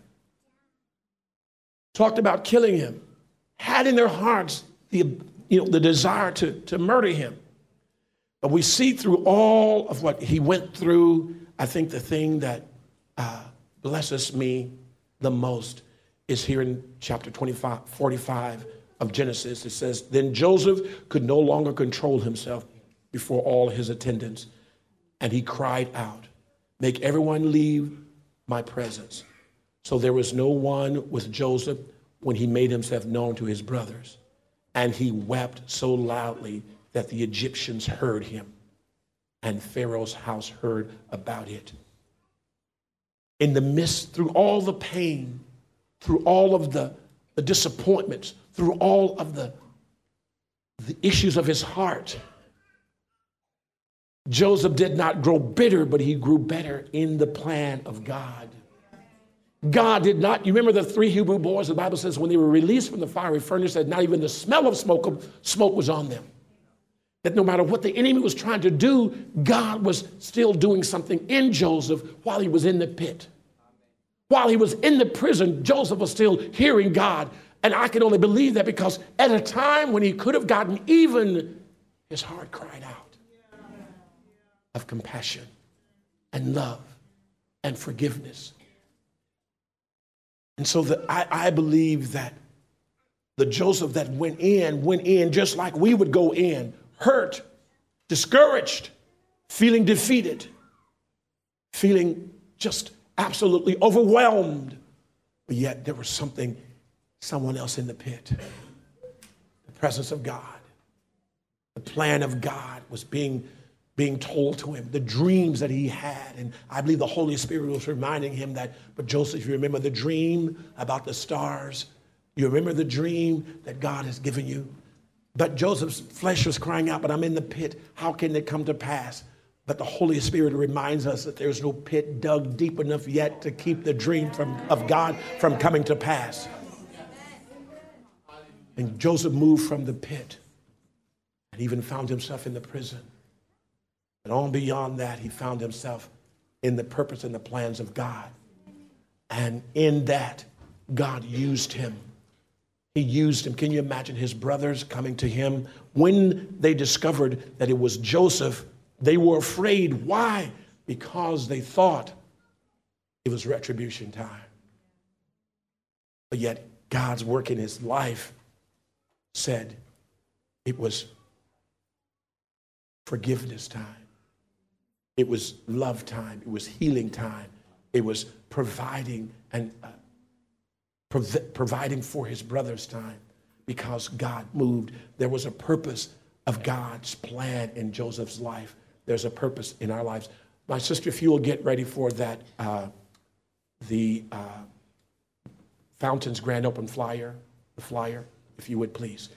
Talked about killing him, had in their hearts the, you know, the desire to, to murder him. But we see through all of what he went through, I think the thing that uh, blesses me the most is here in chapter twenty-five, forty-five of Genesis. It says, then Joseph could no longer control himself before all his attendants, and he cried out, make everyone leave my presence. So there was no one with Joseph when he made himself known to his brothers. And he wept so loudly that the Egyptians heard him, and Pharaoh's house heard about it. In the midst, through all the pain, through all of the, the disappointments, through all of the, the issues of his heart, Joseph did not grow bitter, but he grew better in the plan of God. God did not, you remember the three Hebrew boys, the Bible says when they were released from the fiery furnace, that not even the smell of smoke, smoke was on them. That no matter what the enemy was trying to do, God was still doing something in Joseph while he was in the pit. While he was in the prison, Joseph was still hearing God. And I can only believe that because at a time when he could have gotten even, his heart cried out of compassion and love and forgiveness. And so the, I, I believe that the Joseph that went in, went in just like we would go in, hurt, discouraged, feeling defeated, feeling just absolutely overwhelmed. But yet there was something, someone else in the pit. The presence of God. The plan of God was being, being told to him. The dreams that he had. And I believe the Holy Spirit was reminding him that, but Joseph, you remember the dream about the stars? You remember the dream that God has given you? But Joseph's flesh was crying out, but I'm in the pit. How can it come to pass? But the Holy Spirit reminds us that there's no pit dug deep enough yet to keep the dream from, of God from coming to pass. And Joseph moved from the pit and even found himself in the prison. And on beyond that, he found himself in the purpose and the plans of God. And in that, God used him. He used him. Can you imagine his brothers coming to him? When they discovered that it was Joseph, they were afraid. Why? Because they thought it was retribution time. But yet God's work in his life said it was forgiveness time. It was love time. It was healing time. It was providing and uh, prov- providing for his brothers time, because God moved. There was a purpose of God's plan in Joseph's life. There's a purpose in our lives. My sister, if you will get ready for that, uh, the uh, Fountains Grand Open flyer, the flyer, if you would please.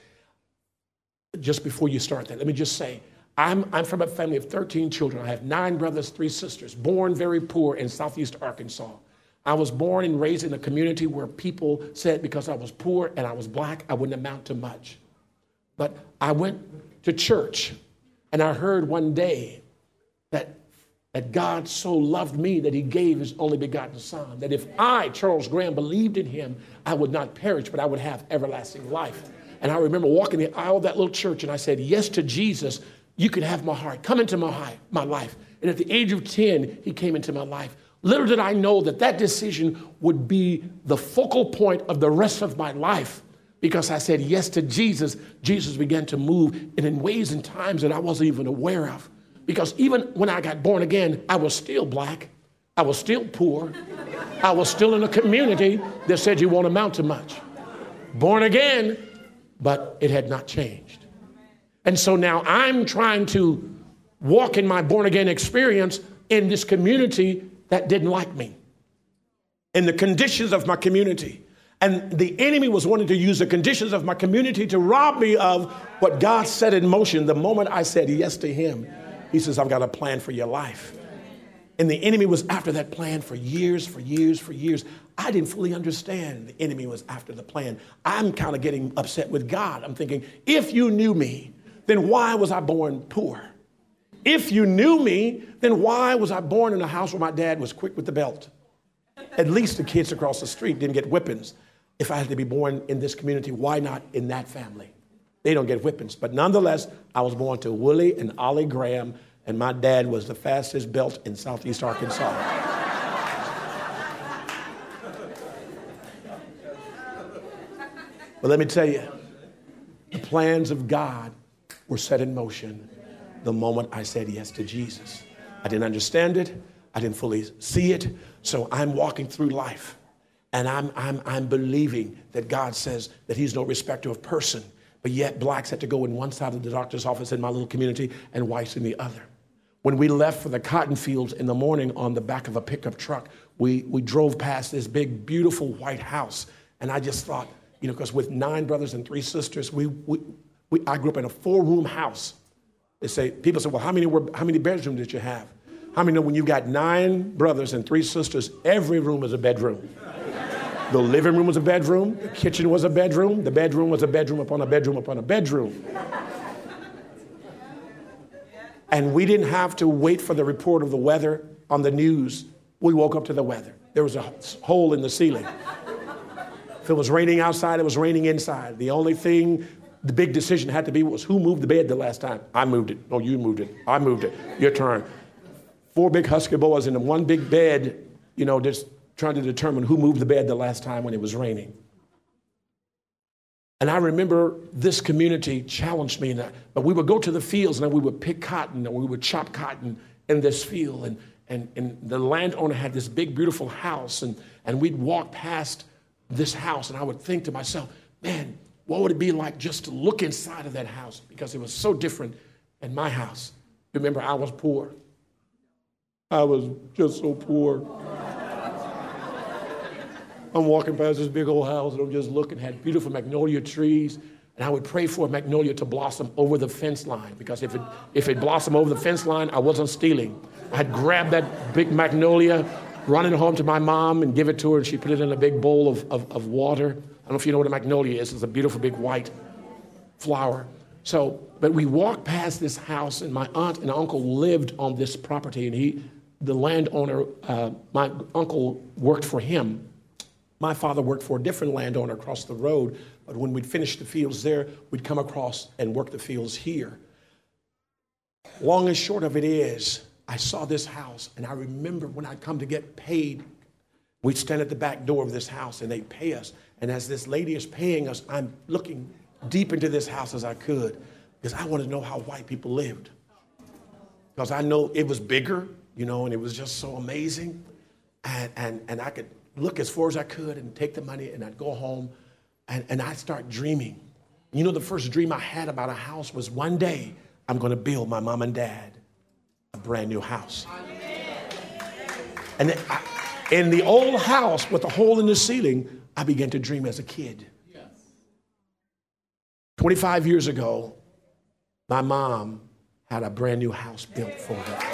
Just before you start that, let me just say, I'm, I'm from a family of thirteen children. I have nine brothers, three sisters, born very poor in southeast Arkansas. I was born and raised in a community where people said because I was poor and I was black, I wouldn't amount to much. But I went to church and I heard one day that, that God so loved me that he gave his only begotten son, that if I, Charles Graham, believed in him, I would not perish, but I would have everlasting life. And I remember walking the aisle of that little church and I said, yes to Jesus. You can have my heart. Come into my, my life. And at the age of ten, he came into my life. Little did I know that that decision would be the focal point of the rest of my life. Because I said yes to Jesus, Jesus began to move and in ways and times that I wasn't even aware of. Because even when I got born again, I was still black. I was still poor. I was still in a community that said you won't amount to much. Born again, but it had not changed. And so now I'm trying to walk in my born again experience in this community that didn't like me, in the conditions of my community. And the enemy was wanting to use the conditions of my community to rob me of what God set in motion. The moment I said yes to him, he says, I've got a plan for your life. And the enemy was after that plan for years, for years, for years. I didn't fully understand the enemy was after the plan. I'm kind of getting upset with God. I'm thinking, if you knew me, then why was I born poor? If you knew me, then why was I born in a house where my dad was quick with the belt? At least the kids across the street didn't get whippings. If I had to be born in this community, why not in that family? They don't get whippings. But nonetheless, I was born to Willie and Ollie Graham, and my dad was the fastest belt in Southeast Arkansas. But let me tell you, the plans of God were set in motion the moment I said yes to Jesus. I didn't understand it. I didn't fully see it. So I'm walking through life, and I'm, I'm, I'm believing that God says that he's no respecter of person, but yet blacks had to go in one side of the doctor's office in my little community and whites in the other. When we left for the cotton fields in the morning on the back of a pickup truck, we, we drove past this big, beautiful white house. And I just thought, you know, because with nine brothers and three sisters, we, we, we I grew up in a four-room house. They say, people say, well, how many were, how many bedrooms did you have? How many know when you've got nine brothers and three sisters, every room is a bedroom? The living room was a bedroom, the kitchen was a bedroom, the bedroom was a bedroom upon a bedroom upon a bedroom. And we didn't have to wait for the report of the weather on the news. We woke up to the weather. There was a hole in the ceiling. If it was raining outside, it was raining inside. The only thing, the big decision had to be was who moved the bed the last time? I moved it. No, you moved it. I moved it. Your turn. Four big husky boys in one big bed, you know, just trying to determine who moved the bed the last time when it was raining. And I remember this community challenged me, that, but we would go to the fields and we would pick cotton and we would chop cotton in this field. And, and, and the landowner had this big, beautiful house, and, and we'd walk past this house, and I would think to myself, man, what would it be like just to look inside of that house? Because it was so different in my house. Remember, I was poor. I was just so poor. I'm walking past this big old house, and I'm just looking, had beautiful magnolia trees, and I would pray for a magnolia to blossom over the fence line, because if it, if it blossomed over the fence line, I wasn't stealing. I'd grab that big magnolia, run it home to my mom and give it to her, and she put it in a big bowl of, of, of water. I don't know if you know what a magnolia is. It's a beautiful big white flower. So, but we walked past this house, and my aunt and uncle lived on this property, and he, the landowner, uh, my uncle worked for him. My father worked for a different landowner across the road, but when we'd finish the fields there, we'd come across and work the fields here. Long and short of it is, I saw this house, and I remember when I'd come to get paid, we'd stand at the back door of this house, and they'd pay us. And as this lady is paying us, I'm looking deep into this house as I could, because I wanted to know how white people lived. Because I know it was bigger, you know, and it was just so amazing. And, and, and I could look as far as I could and take the money, and I'd go home, and, and I'd start dreaming. You know, the first dream I had about a house was one day I'm going to build my mom and dad a brand new house. And then I, in the old house with a hole in the ceiling, I began to dream as a kid. twenty-five years ago, my mom had a brand new house built for her.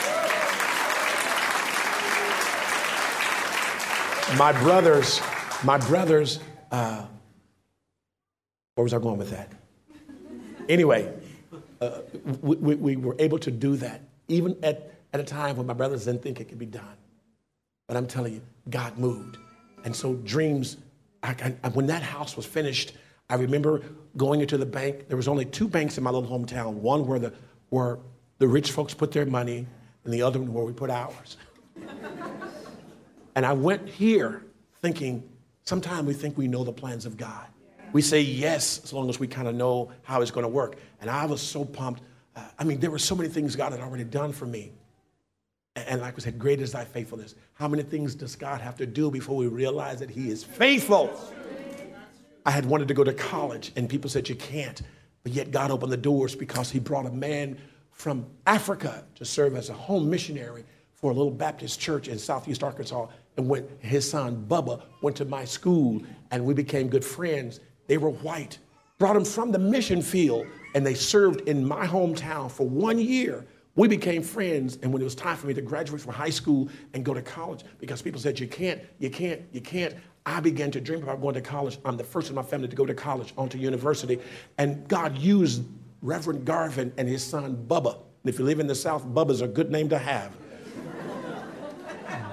My brothers, my brothers, uh, where was I going with that? Anyway, uh, we, we, we were able to do that, even at, at a time when my brothers didn't think it could be done. But I'm telling you, God moved. And so dreams, I, I, when that house was finished, I remember going into the bank. There was only two banks in my little hometown, one where the, where the rich folks put their money, and the other one where we put ours. And I went here thinking, sometimes we think we know the plans of God. We say yes as long as we kind of know how it's going to work. And I was so pumped. Uh, I mean, there were so many things God had already done for me. And, and like I said, great is thy faithfulness. How many things does God have to do before we realize that he is faithful? I had wanted to go to college, and people said, you can't. But yet God opened the doors because he brought a man from Africa to serve as a home missionary for a little Baptist church in Southeast Arkansas. And when his son, Bubba, went to my school, and we became good friends. They were white. Brought him from the mission field, and they served in my hometown for one year. We became friends, and when it was time for me to graduate from high school and go to college, because people said, you can't, you can't, you can't, I began to dream about going to college. I'm the first in my family to go to college, on to university. And God used Reverend Garvin and his son, Bubba. And if you live in the South, Bubba's a good name to have.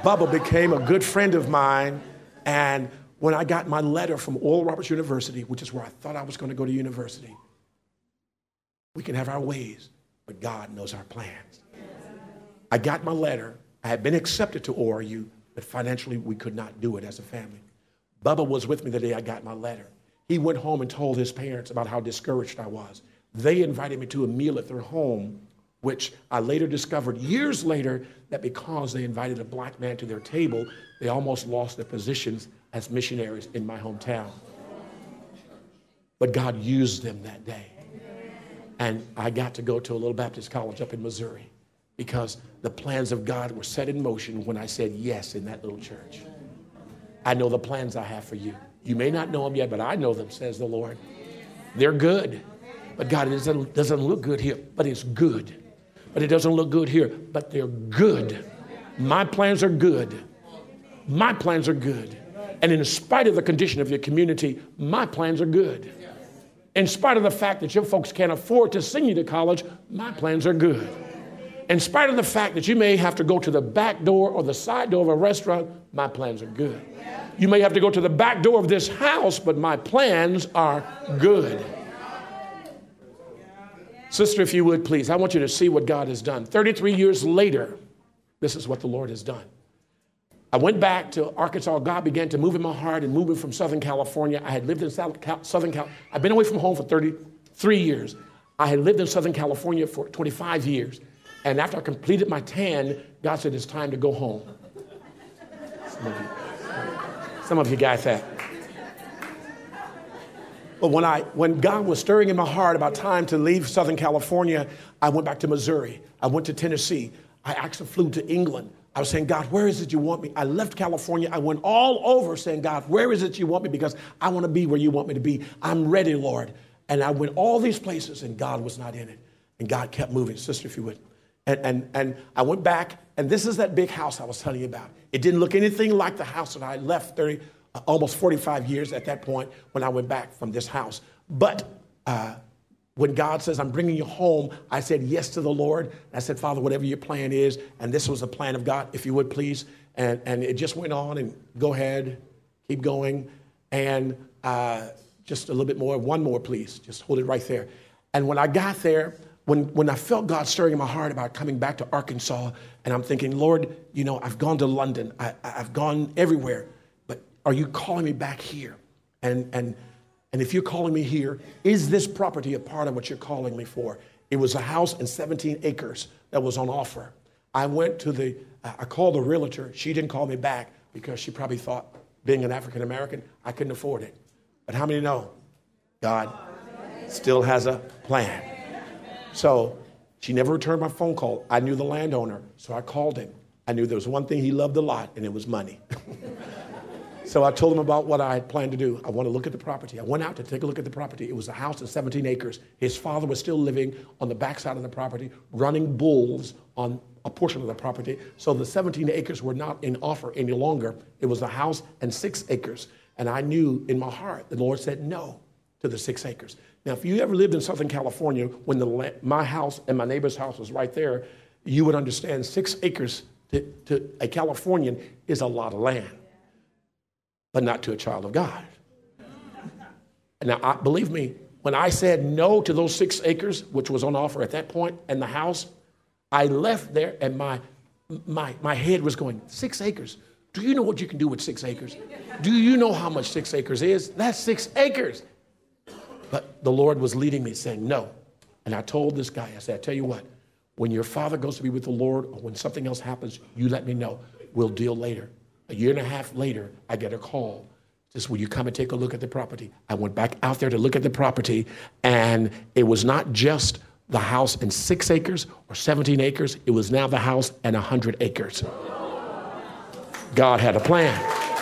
Bubba became a good friend of mine. And when I got my letter from Oral Roberts University, which is where I thought I was going to go to university, we can have our ways, but God knows our plans. I got my letter. I had been accepted to O R U, but financially we could not do it as a family. Bubba was with me the day I got my letter. He went home and told his parents about how discouraged I was. They invited me to a meal at their home, which I later discovered years later that because they invited a black man to their table, they almost lost their positions as missionaries in my hometown. But God used them that day. And I got to go to a little Baptist college up in Missouri because the plans of God were set in motion when I said yes in that little church. I know the plans I have for you. You may not know them yet, but I know them, says the Lord. They're good. But God, it doesn't, doesn't look good here, but it's good. But it doesn't look good here, but they're good. My plans are good. My plans are good. And in spite of the condition of your community, my plans are good. In spite of the fact that your folks can't afford to send you to college, my plans are good. In spite of the fact that you may have to go to the back door or the side door of a restaurant, my plans are good. You may have to go to the back door of this house, but my plans are good. Sister, if you would, please, I want you to see what God has done. thirty-three years later, this is what the Lord has done. I went back to Arkansas. God began to move in my heart and moving from Southern California. I had lived in Southern California. I've been away from home for thirty-three years. I had lived in Southern California for twenty-five years. And after I completed my tan, God said, it's time to go home. Some of you, some of you got that. But when I, when God was stirring in my heart about time to leave Southern California, I went back to Missouri. I went to Tennessee. I actually flew to England. I was saying, God, where is it you want me? I left California. I went all over saying, God, where is it you want me? Because I want to be where you want me to be. I'm ready, Lord. And I went all these places and God was not in it. And God kept moving. Sister, if you would. And, and, and I went back, and this is that big house I was telling you about. It didn't look anything like the house that I left thirty, uh, almost forty-five years at that point when I went back from this house. But uh, when God says, I'm bringing you home, I said yes to the Lord. I said, Father, whatever your plan is, and this was the plan of God, if you would, please. And, and it just went on, and go ahead, keep going. And uh, just a little bit more, one more, please. Just hold it right there. And when I got there, When, when I felt God stirring in my heart about coming back to Arkansas, and I'm thinking, Lord, you know, I've gone to London. I, I've gone everywhere. But are you calling me back here? And, and, and if you're calling me here, is this property a part of what you're calling me for? It was a house and seventeen acres that was on offer. I went to the, I called the realtor. She didn't call me back because she probably thought, being an African-American, I couldn't afford it. But how many know God still has a plan? So she never returned my phone call. I knew the landowner, so I called him. I knew there was one thing he loved a lot, and it was money. So I told him about what I had planned to do. I want to look at the property. I went out to take a look at the property. It was a house of seventeen acres. His father was still living on the backside of the property, running bulls on a portion of the property. So the seventeen acres were not in offer any longer. It was a house and six acres. And I knew in my heart, the Lord said no to the six acres. Now, if you ever lived in Southern California, when the, my house and my neighbor's house was right there, you would understand six acres to, to a Californian is a lot of land, but not to a child of God. Now, I, believe me, when I said no to those six acres, which was on offer at that point, and the house, I left there and my, my, my head was going, six acres? Do you know what you can do with six acres? Do you know how much six acres is? That's six acres. But the Lord was leading me saying no. And I told this guy, I said, I tell you what, when your father goes to be with the Lord or when something else happens, you let me know. We'll deal later. A year and a half later, I get a call. Just, will you come and take a look at the property? I went back out there to look at the property, and it was not just the house and six acres or seventeen acres. It was now the house and one hundred acres. God had a plan,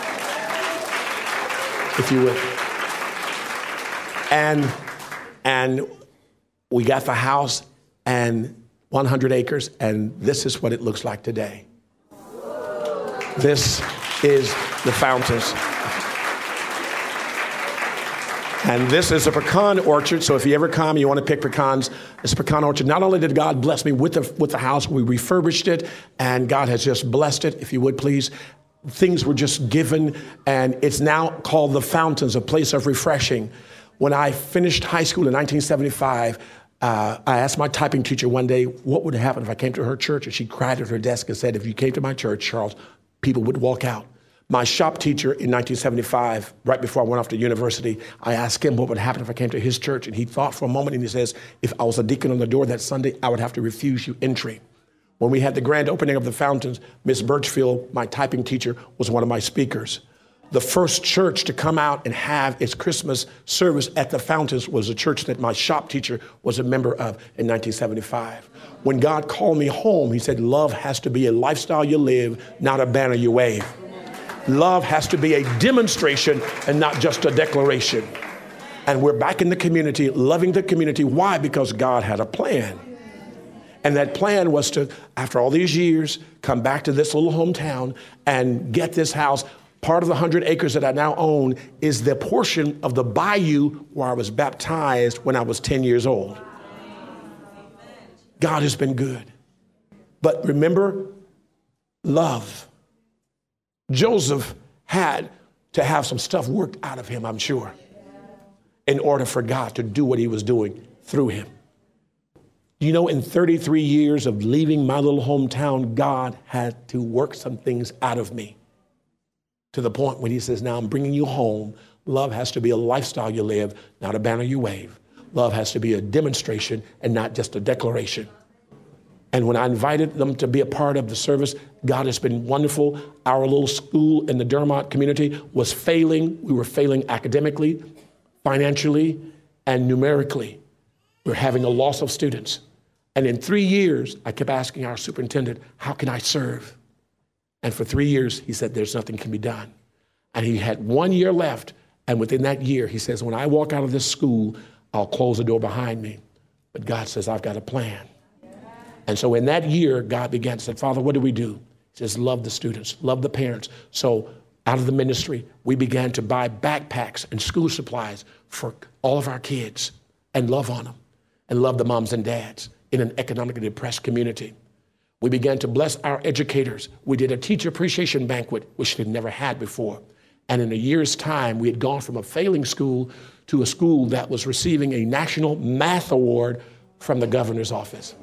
if you would. And, and we got the house and one hundred acres, and this is what it looks like today. This is the fountains. And this is a pecan orchard, so if you ever come, you want to pick pecans, it's a pecan orchard. Not only did God bless me with the, with the house, we refurbished it, and God has just blessed it, if you would please. Things were just given, and it's now called The Fountains, a place of refreshing. When I finished high school in nineteen seventy-five, uh, I asked my typing teacher one day, what would happen if I came to her church? And she cried at her desk and said, if you came to my church, Charles, people would walk out. My shop teacher in nineteen seventy-five, right before I went off to university, I asked him what would happen if I came to his church. And he thought for a moment, and he says, if I was a deacon on the door that Sunday, I would have to refuse you entry. When we had the grand opening of the Fountains, Miss Birchfield, my typing teacher, was one of my speakers. The first church to come out and have its Christmas service at the Fountains was a church that my shop teacher was a member of in nineteen seventy-five. When God called me home, he said, love has to be a lifestyle you live, not a banner you wave. Love has to be a demonstration and not just a declaration. And we're back in the community, loving the community. Why? Because God had a plan. And that plan was to, after all these years, come back to this little hometown and get this house. Part of the hundred acres that I now own is the portion of the bayou where I was baptized when I was ten years old. God has been good. But remember, love. Joseph had to have some stuff worked out of him, I'm sure, in order for God to do what he was doing through him. You know, in thirty-three years of leaving my little hometown, God had to work some things out of me to the point when he says, now I'm bringing you home. Love has to be a lifestyle you live, not a banner you wave. Love has to be a demonstration and not just a declaration. And when I invited them to be a part of the service, God has been wonderful. Our little school in the Dermot community was failing. We were failing academically, financially, and numerically. We're having a loss of students. And in three years, I kept asking our superintendent, how can I serve? And for three years, he said, there's nothing can be done. And he had one year left. And within that year, he says, when I walk out of this school, I'll close the door behind me. But God says, I've got a plan. And so in that year, God began to say, Father, what do we do? He says, love the students, love the parents. So out of the ministry, we began to buy backpacks and school supplies for all of our kids and love on them and love the moms and dads in an economically depressed community. We began to bless our educators. We did a teacher appreciation banquet, which we'd never had before. And in a year's time, we had gone from a failing school to a school that was receiving a national math award from the governor's office.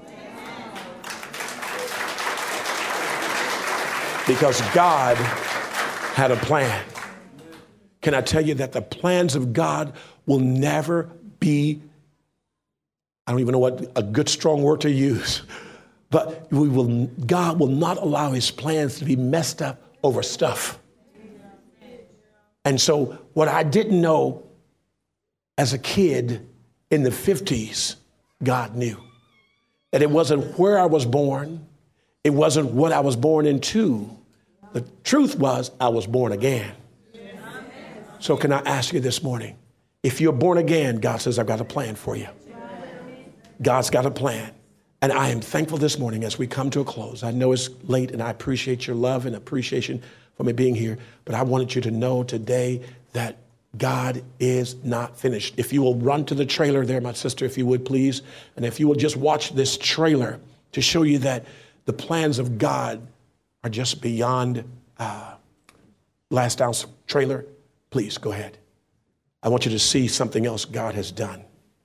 Because God had a plan. Can I tell you that the plans of God will never be, I don't even know what a good strong word to use, but we will, God will not allow his plans to be messed up over stuff. And so what I didn't know as a kid in the fifties, God knew. That it wasn't where I was born. It wasn't what I was born into. The truth was I was born again. So can I ask you this morning, if you're born again, God says, I've got a plan for you. God's got a plan. And I am thankful this morning as we come to a close. I know it's late and I appreciate your love and appreciation for me being here, but I wanted you to know today that God is not finished. If you will run to the trailer there, my sister, if you would please, and if you will just watch this trailer to show you that the plans of God are just beyond uh, last ounce trailer, please go ahead. I want you to see something else God has done.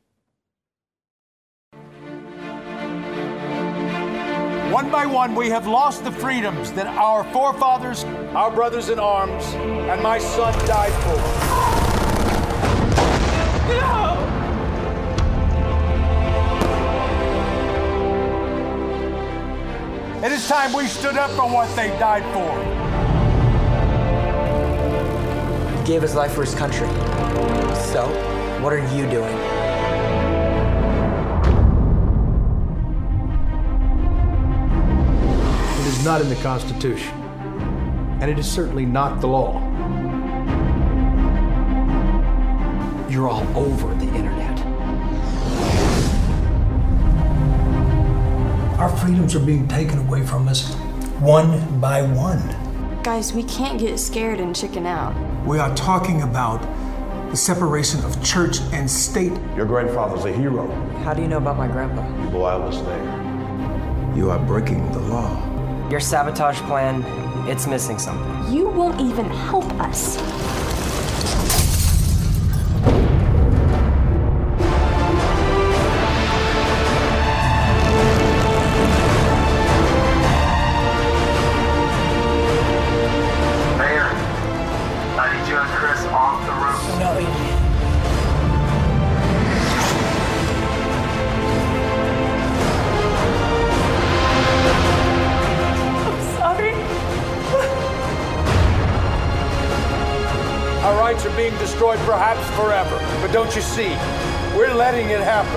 One by one, we have lost the freedoms that our forefathers, our brothers in arms, and my son died for. No! It is time we stood up for what they died for. He gave his life for his country. So, what are you doing? It is not in the Constitution, and it is certainly not the law. You're all over the internet. Our freedoms are being taken away from us one by one. Guys, we can't get scared and chicken out. We are talking about the separation of church and state. Your grandfather's a hero. How do you know about my grandpa? Boy, I was there. You are breaking the law. Your sabotage plan, it's missing something. You won't even help us. Mayor, I need you and Chris off the roof. No, you Our rights are being destroyed perhaps forever. But don't you see, we're letting it happen.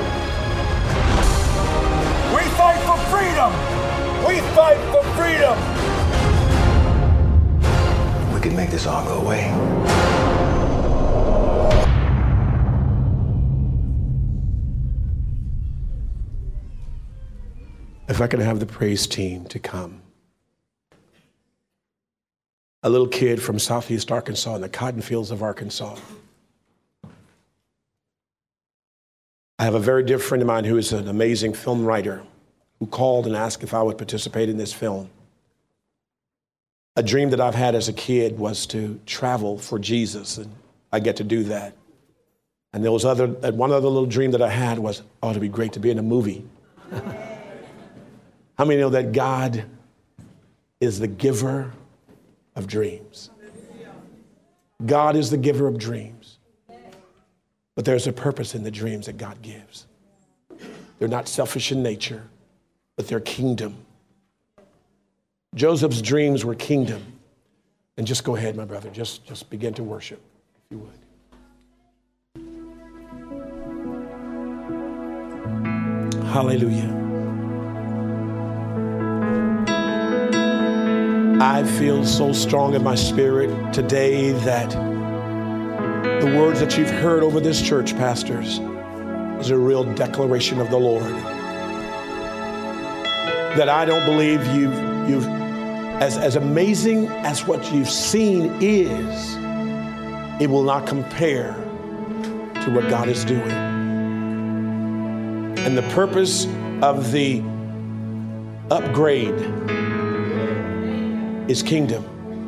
We fight for freedom! We fight for freedom! We can make this all go away. If I could have the praise team to come. A little kid from Southeast Arkansas in the cotton fields of Arkansas. I have a very dear friend of mine who is an amazing film writer who called and asked if I would participate in this film. A dream that I've had as a kid was to travel for Jesus, and I get to do that. And there was other, one other little dream that I had was, oh, it'd be great to be in a movie. How many know that God is the giver of dreams? God is the giver of dreams. But there's a purpose in the dreams that God gives. They're not selfish in nature, but they're kingdom. Joseph's dreams were kingdom. And just go ahead, my brother, just, just begin to worship, if you would. Hallelujah. I feel so strong in my spirit today that the words that you've heard over this church, pastors, is a real declaration of the Lord. That I don't believe you've, you've as, as amazing as what you've seen is, it will not compare to what God is doing. And the purpose of the upgrade is kingdom.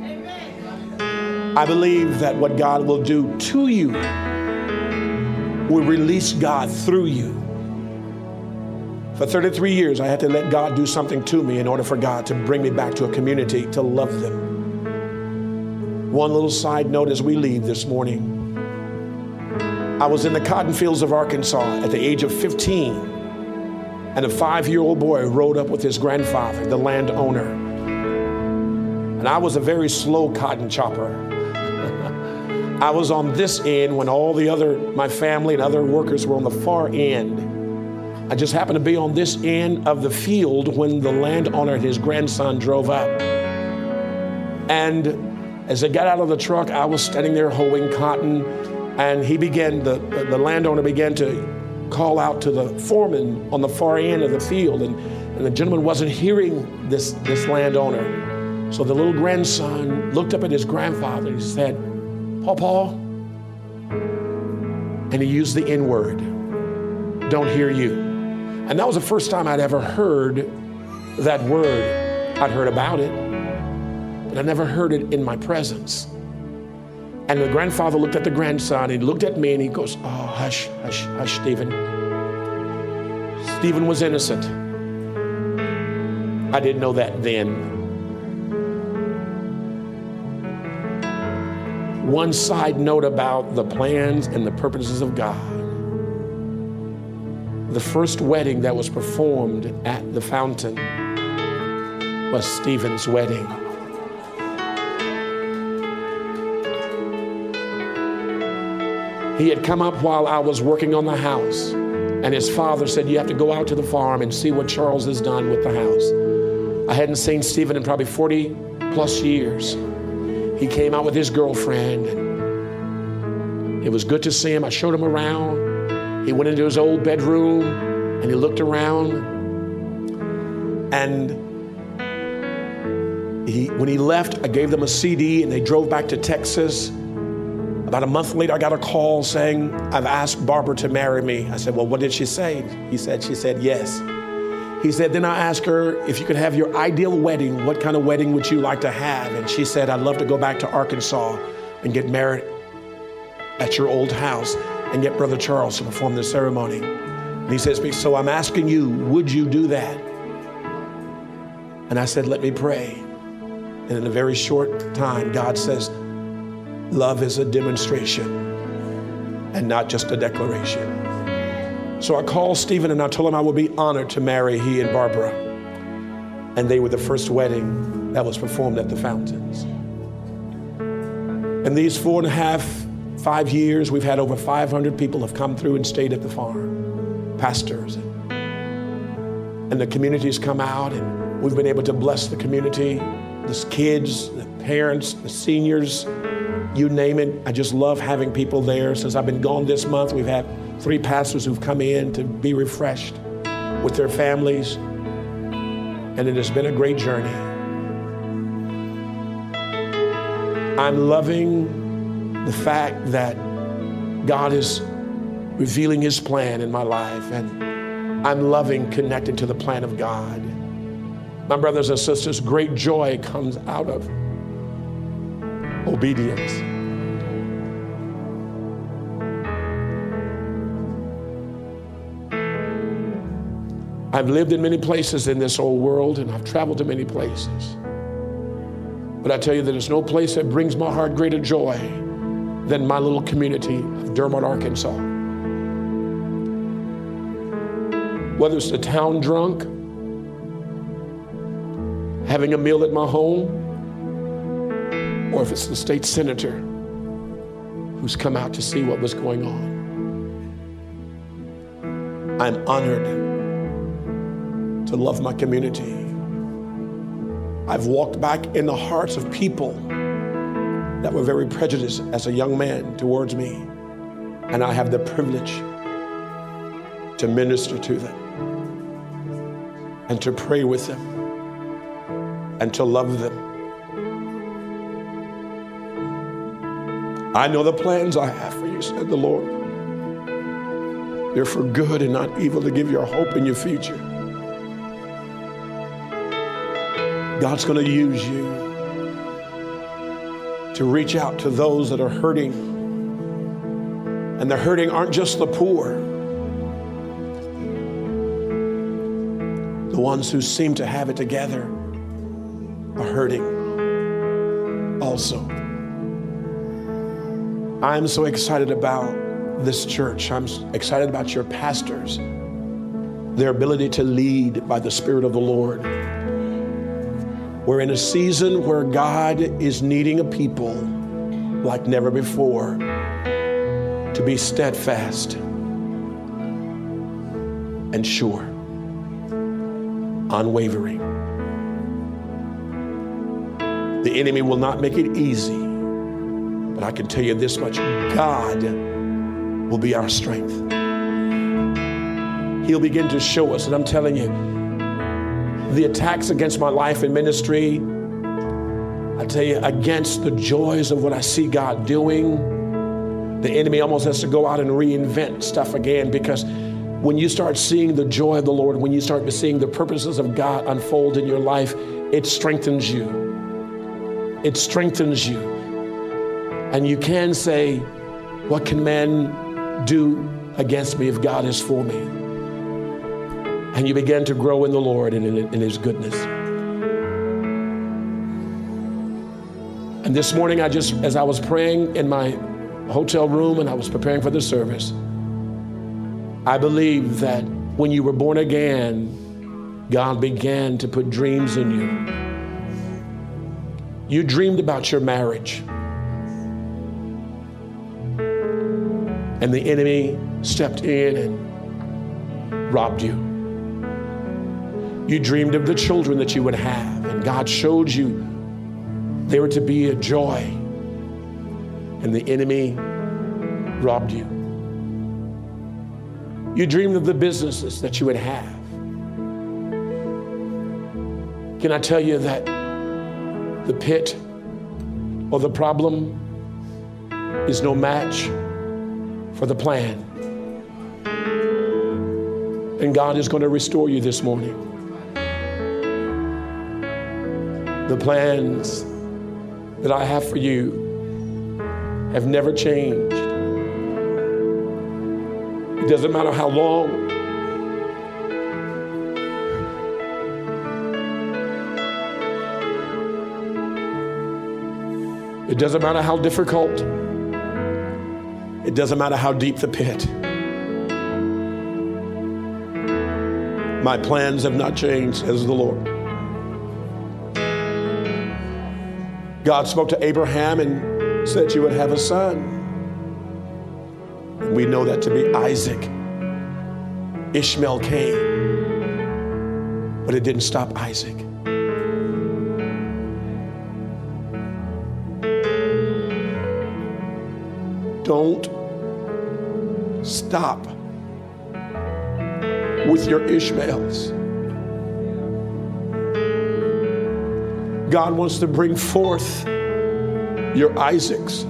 I believe that what God will do to you will release God through you. For thirty-three years, I had to let God do something to me in order for God to bring me back to a community to love them. One little side note as we leave this morning. I was in the cotton fields of Arkansas at the age of fifteen, and a five-year-old boy rode up with his grandfather, the landowner. And I was a very slow cotton chopper. I was on this end when all the other, my family and other workers were on the far end. I just happened to be on this end of the field when the landowner and his grandson drove up. And as they got out of the truck, I was standing there hoeing cotton, and he began, the, the landowner began to call out to the foreman on the far end of the field, and, and the gentleman wasn't hearing this, this landowner. So the little grandson looked up at his grandfather and he said, Paw Paw, and he used the N word, don't hear you. And that was the first time I'd ever heard that word. I'd heard about it, but I never heard it in my presence. And the grandfather looked at the grandson, and he looked at me and he goes, oh, hush, hush, hush, Stephen. Stephen was innocent. I didn't know that then. One side note about the plans and the purposes of God. The first wedding that was performed at the fountain was Stephen's wedding. He had come up while I was working on the house, and his father said, you have to go out to the farm and see what Charles has done with the house. I hadn't seen Stephen in probably forty plus years. He came out with his girlfriend, and it was good to see him. I showed him around. He went into his old bedroom and he looked around. And he, when he left, I gave them a C D and they drove back to Texas. About a month later, I got a call saying, I've asked Barbara to marry me. I said, well, what did she say? He said, she said, yes. He said, then I asked her if you could have your ideal wedding, what kind of wedding would you like to have? And she said, I'd love to go back to Arkansas and get married at your old house and get Brother Charles to perform the ceremony. And he says, so I'm asking you, would you do that? And I said, let me pray. And in a very short time, God says, love is a demonstration and not just a declaration. So I called Stephen and I told him I would be honored to marry he and Barbara. And they were the first wedding that was performed at the Fountains. And these four and a half, five years, we've had over five hundred people have come through and stayed at the farm, pastors. And, and the community's come out and we've been able to bless the community, the kids, the parents, the seniors, you name it. I just love having people there. Since I've been gone this month, we've had three pastors who've come in to be refreshed with their families. And it has been a great journey. I'm loving the fact that God is revealing his plan in my life, and I'm loving connecting to the plan of God. My brothers and sisters, great joy comes out of obedience. I've lived in many places in this old world, and I've traveled to many places. But I tell you that there's no place that brings my heart greater joy than my little community of Dermot, Arkansas. Whether it's the town drunk, having a meal at my home, or if it's the state senator who's come out to see what was going on. I'm honored to love my community. I've walked back in the hearts of people that were very prejudiced as a young man towards me, and I have the privilege to minister to them and to pray with them and to love them. I know the plans I have for you, said the Lord. They're for good and not evil, to give you a hope in your future. God's going to use you to reach out to those that are hurting. And the hurting aren't just the poor. The ones who seem to have it together are hurting also. I'm so excited about this church. I'm excited about your pastors, their ability to lead by the Spirit of the Lord. We're in a season where God is needing a people like never before to be steadfast and sure, unwavering. The enemy will not make it easy, but I can tell you this much: God will be our strength. He'll begin to show us, and I'm telling you, the attacks against my life and ministry, I tell you, against the joys of what I see God doing, the enemy almost has to go out and reinvent stuff again, because when you start seeing the joy of the Lord, when you start seeing the purposes of God unfold in your life, it strengthens you. It strengthens you. And you can say, what can man do against me if God is for me? And you begin to grow in the Lord and in, in his goodness. And this morning, I just, as I was praying in my hotel room and I was preparing for the service, I believe that when you were born again, God began to put dreams in you. You dreamed about your marriage, and the enemy stepped in and robbed you. You dreamed of the children that you would have, and God showed you they were to be a joy, and the enemy robbed you. You dreamed of the businesses that you would have. Can I tell you that the pit or the problem is no match for the plan. And God is going to restore you this morning. The plans that I have for you have never changed. It doesn't matter how long. It doesn't matter how difficult. It doesn't matter how deep the pit. My plans have not changed, says the Lord. God spoke to Abraham and said you would have a son. And we know that to be Isaac. Ishmael came, but it didn't stop Isaac. Don't stop with your Ishmaels. God wants to bring forth your Isaacs.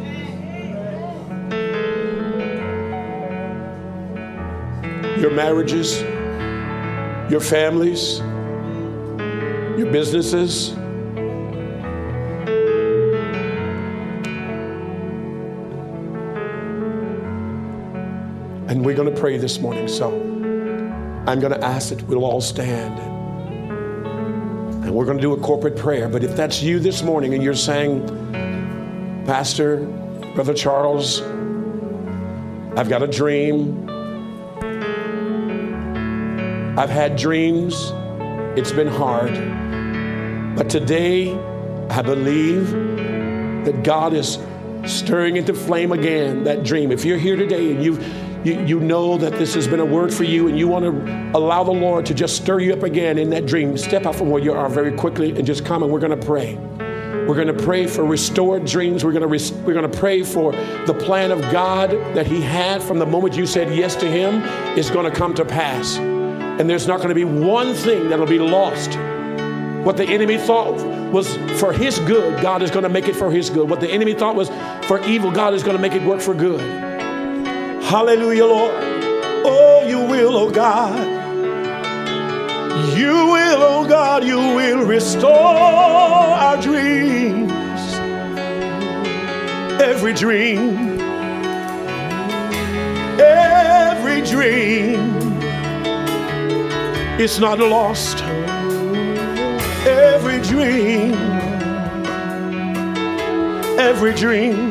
Your marriages, your families, your businesses. And we're going to pray this morning. So I'm going to ask that we'll all stand. And we're going to do a corporate prayer. But if that's you this morning and you're saying, Pastor, Brother Charles, I've got a dream. I've had dreams. It's been hard. But today, I believe that God is stirring into flame again that dream. If you're here today and you've You, you know that this has been a word for you and you want to allow the Lord to just stir you up again in that dream, step out from where you are very quickly and just come and we're going to pray. We're going to pray for restored dreams. We're going to res- we're going to pray for the plan of God that He had from the moment you said yes to Him is going to come to pass. And there's not going to be one thing that'll be lost. What the enemy thought was for His good, God is going to make it for His good. What the enemy thought was for evil, God is going to make it work for good. Hallelujah, Lord. Oh, you will, oh God. You will, oh God, you will restore our dreams. Every dream, every dream, it's not lost. Every dream, every dream.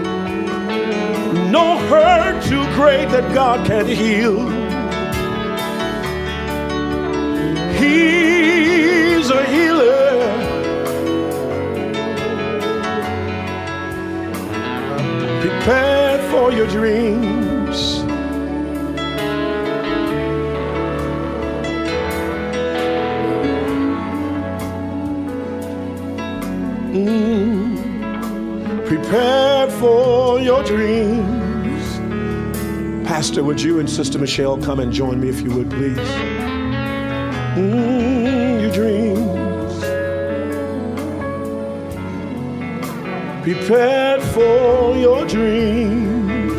No hurt too great that God can't heal. He's a healer. Prepare for your dreams. Mm. Prepare for your dreams. Pastor, would you and Sister Michelle come and join me if you would, please? Mm, your dreams. Prepared for your dreams.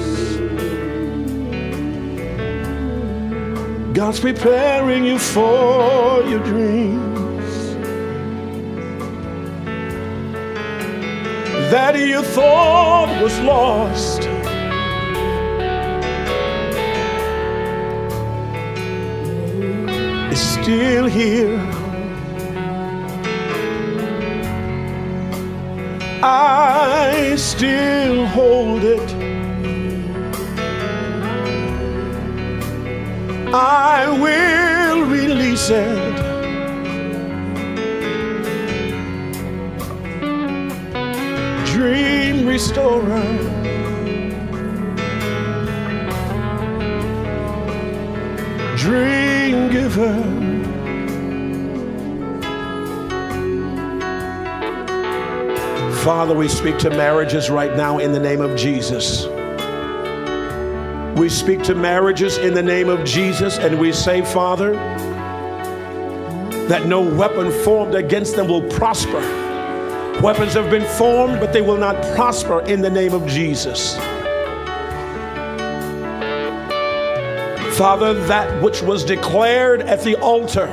God's preparing you for your dreams. That you thought was lost. Still here. I still hold it. I will release it. Dream restorer. Dream giver. Father, we speak to marriages right now in the name of Jesus. We speak to marriages in the name of Jesus, and we say, Father, that no weapon formed against them will prosper. Weapons have been formed, but they will not prosper in the name of Jesus. Father, that which was declared at the altar,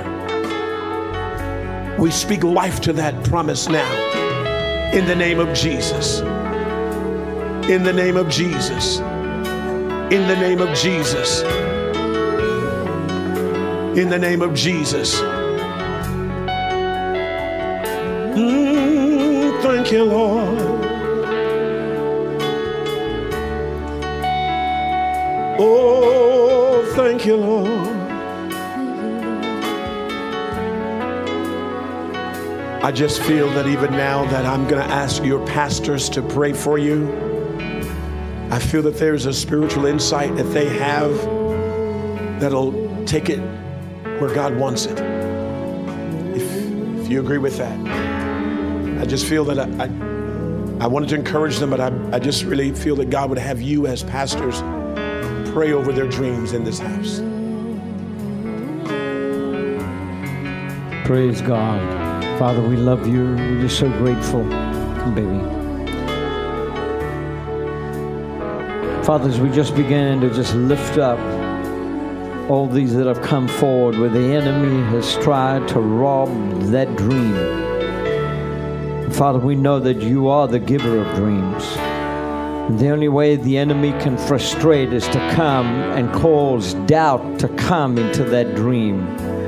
we speak life to that promise now. In the name of Jesus. In the name of Jesus. In the name of Jesus. In the name of Jesus. Mm, thank you, Lord. Oh, thank you, Lord. I just feel that even now that I'm going to ask your pastors to pray for you. I feel that there's a spiritual insight that they have that'll take it where God wants it. If, if you agree with that. I just feel that I, I, I wanted to encourage them, but I, I just really feel that God would have you as pastors pray over their dreams in this house. Praise God. Father, we love you. We're just so grateful. Come, baby. Father, as we just began to just lift up all these that have come forward where the enemy has tried to rob that dream. Father, we know that you are the giver of dreams. And the only way the enemy can frustrate is to come and cause doubt to come into that dream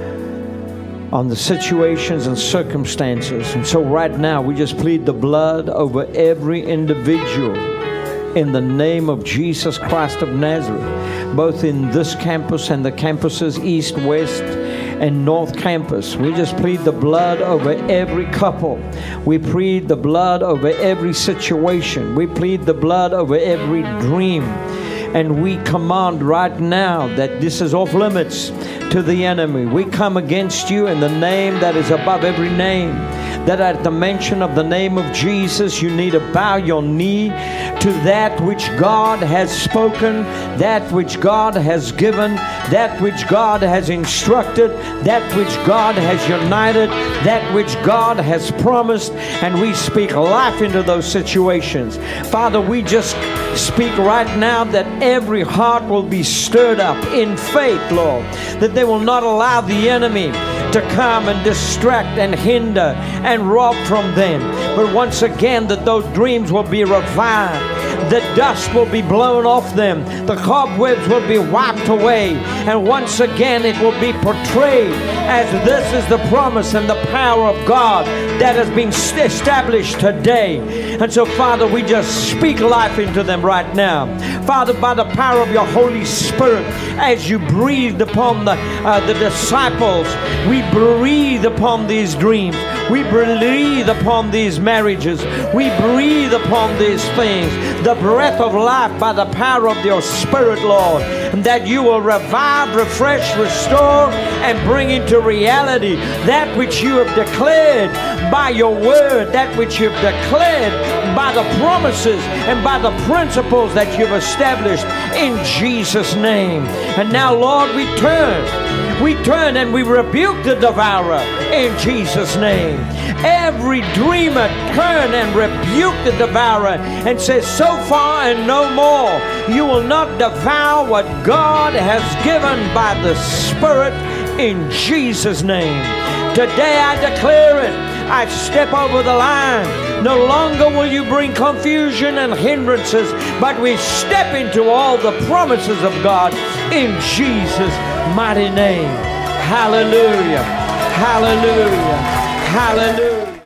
on the situations and circumstances. And so right now we just plead the blood over every individual in the name of Jesus Christ of Nazareth, both in this campus and the campuses east, west, and north campus. We just plead the blood over every couple. We plead the blood over every situation. We plead the blood over every dream. And we command right now that this is off limits to the enemy. We come against you in the name that is above every name. That at the mention of the name of Jesus, you need to bow your knee to that which God has spoken, that which God has given, that which God has instructed, that which God has united, that which God has promised, and we speak life into those situations. Father, we just speak right now that every heart will be stirred up in faith, Lord, that they will not allow the enemy to come and distract and hinder and rob from them. But once again, that those dreams will be revived. The dust will be blown off them. The cobwebs will be wiped away. And once again, it will be portrayed as this is the promise and the power of God that has been established today. And so, Father, we just speak life into them right now. Father, by the power of your Holy Spirit, as you breathed upon the, uh, the disciples, we breathe upon these dreams. We breathe upon these marriages. We breathe upon these things. The breath of life by the power of your Spirit, Lord. And that you will revive, refresh, restore, and bring into reality that which you have declared by your word, that which you've declared by the promises and by the principles that you've established in Jesus' name. And now, Lord, we turn. We turn and we rebuke the devourer in Jesus' name. Every dreamer turn and rebuke the devourer and says, so far and no more. You will not devour what God has given by the Spirit in Jesus' name. Today I declare it. I step over the line. No longer will you bring confusion and hindrances, but we step into all the promises of God in Jesus' mighty name. Hallelujah. Hallelujah. Hallelujah.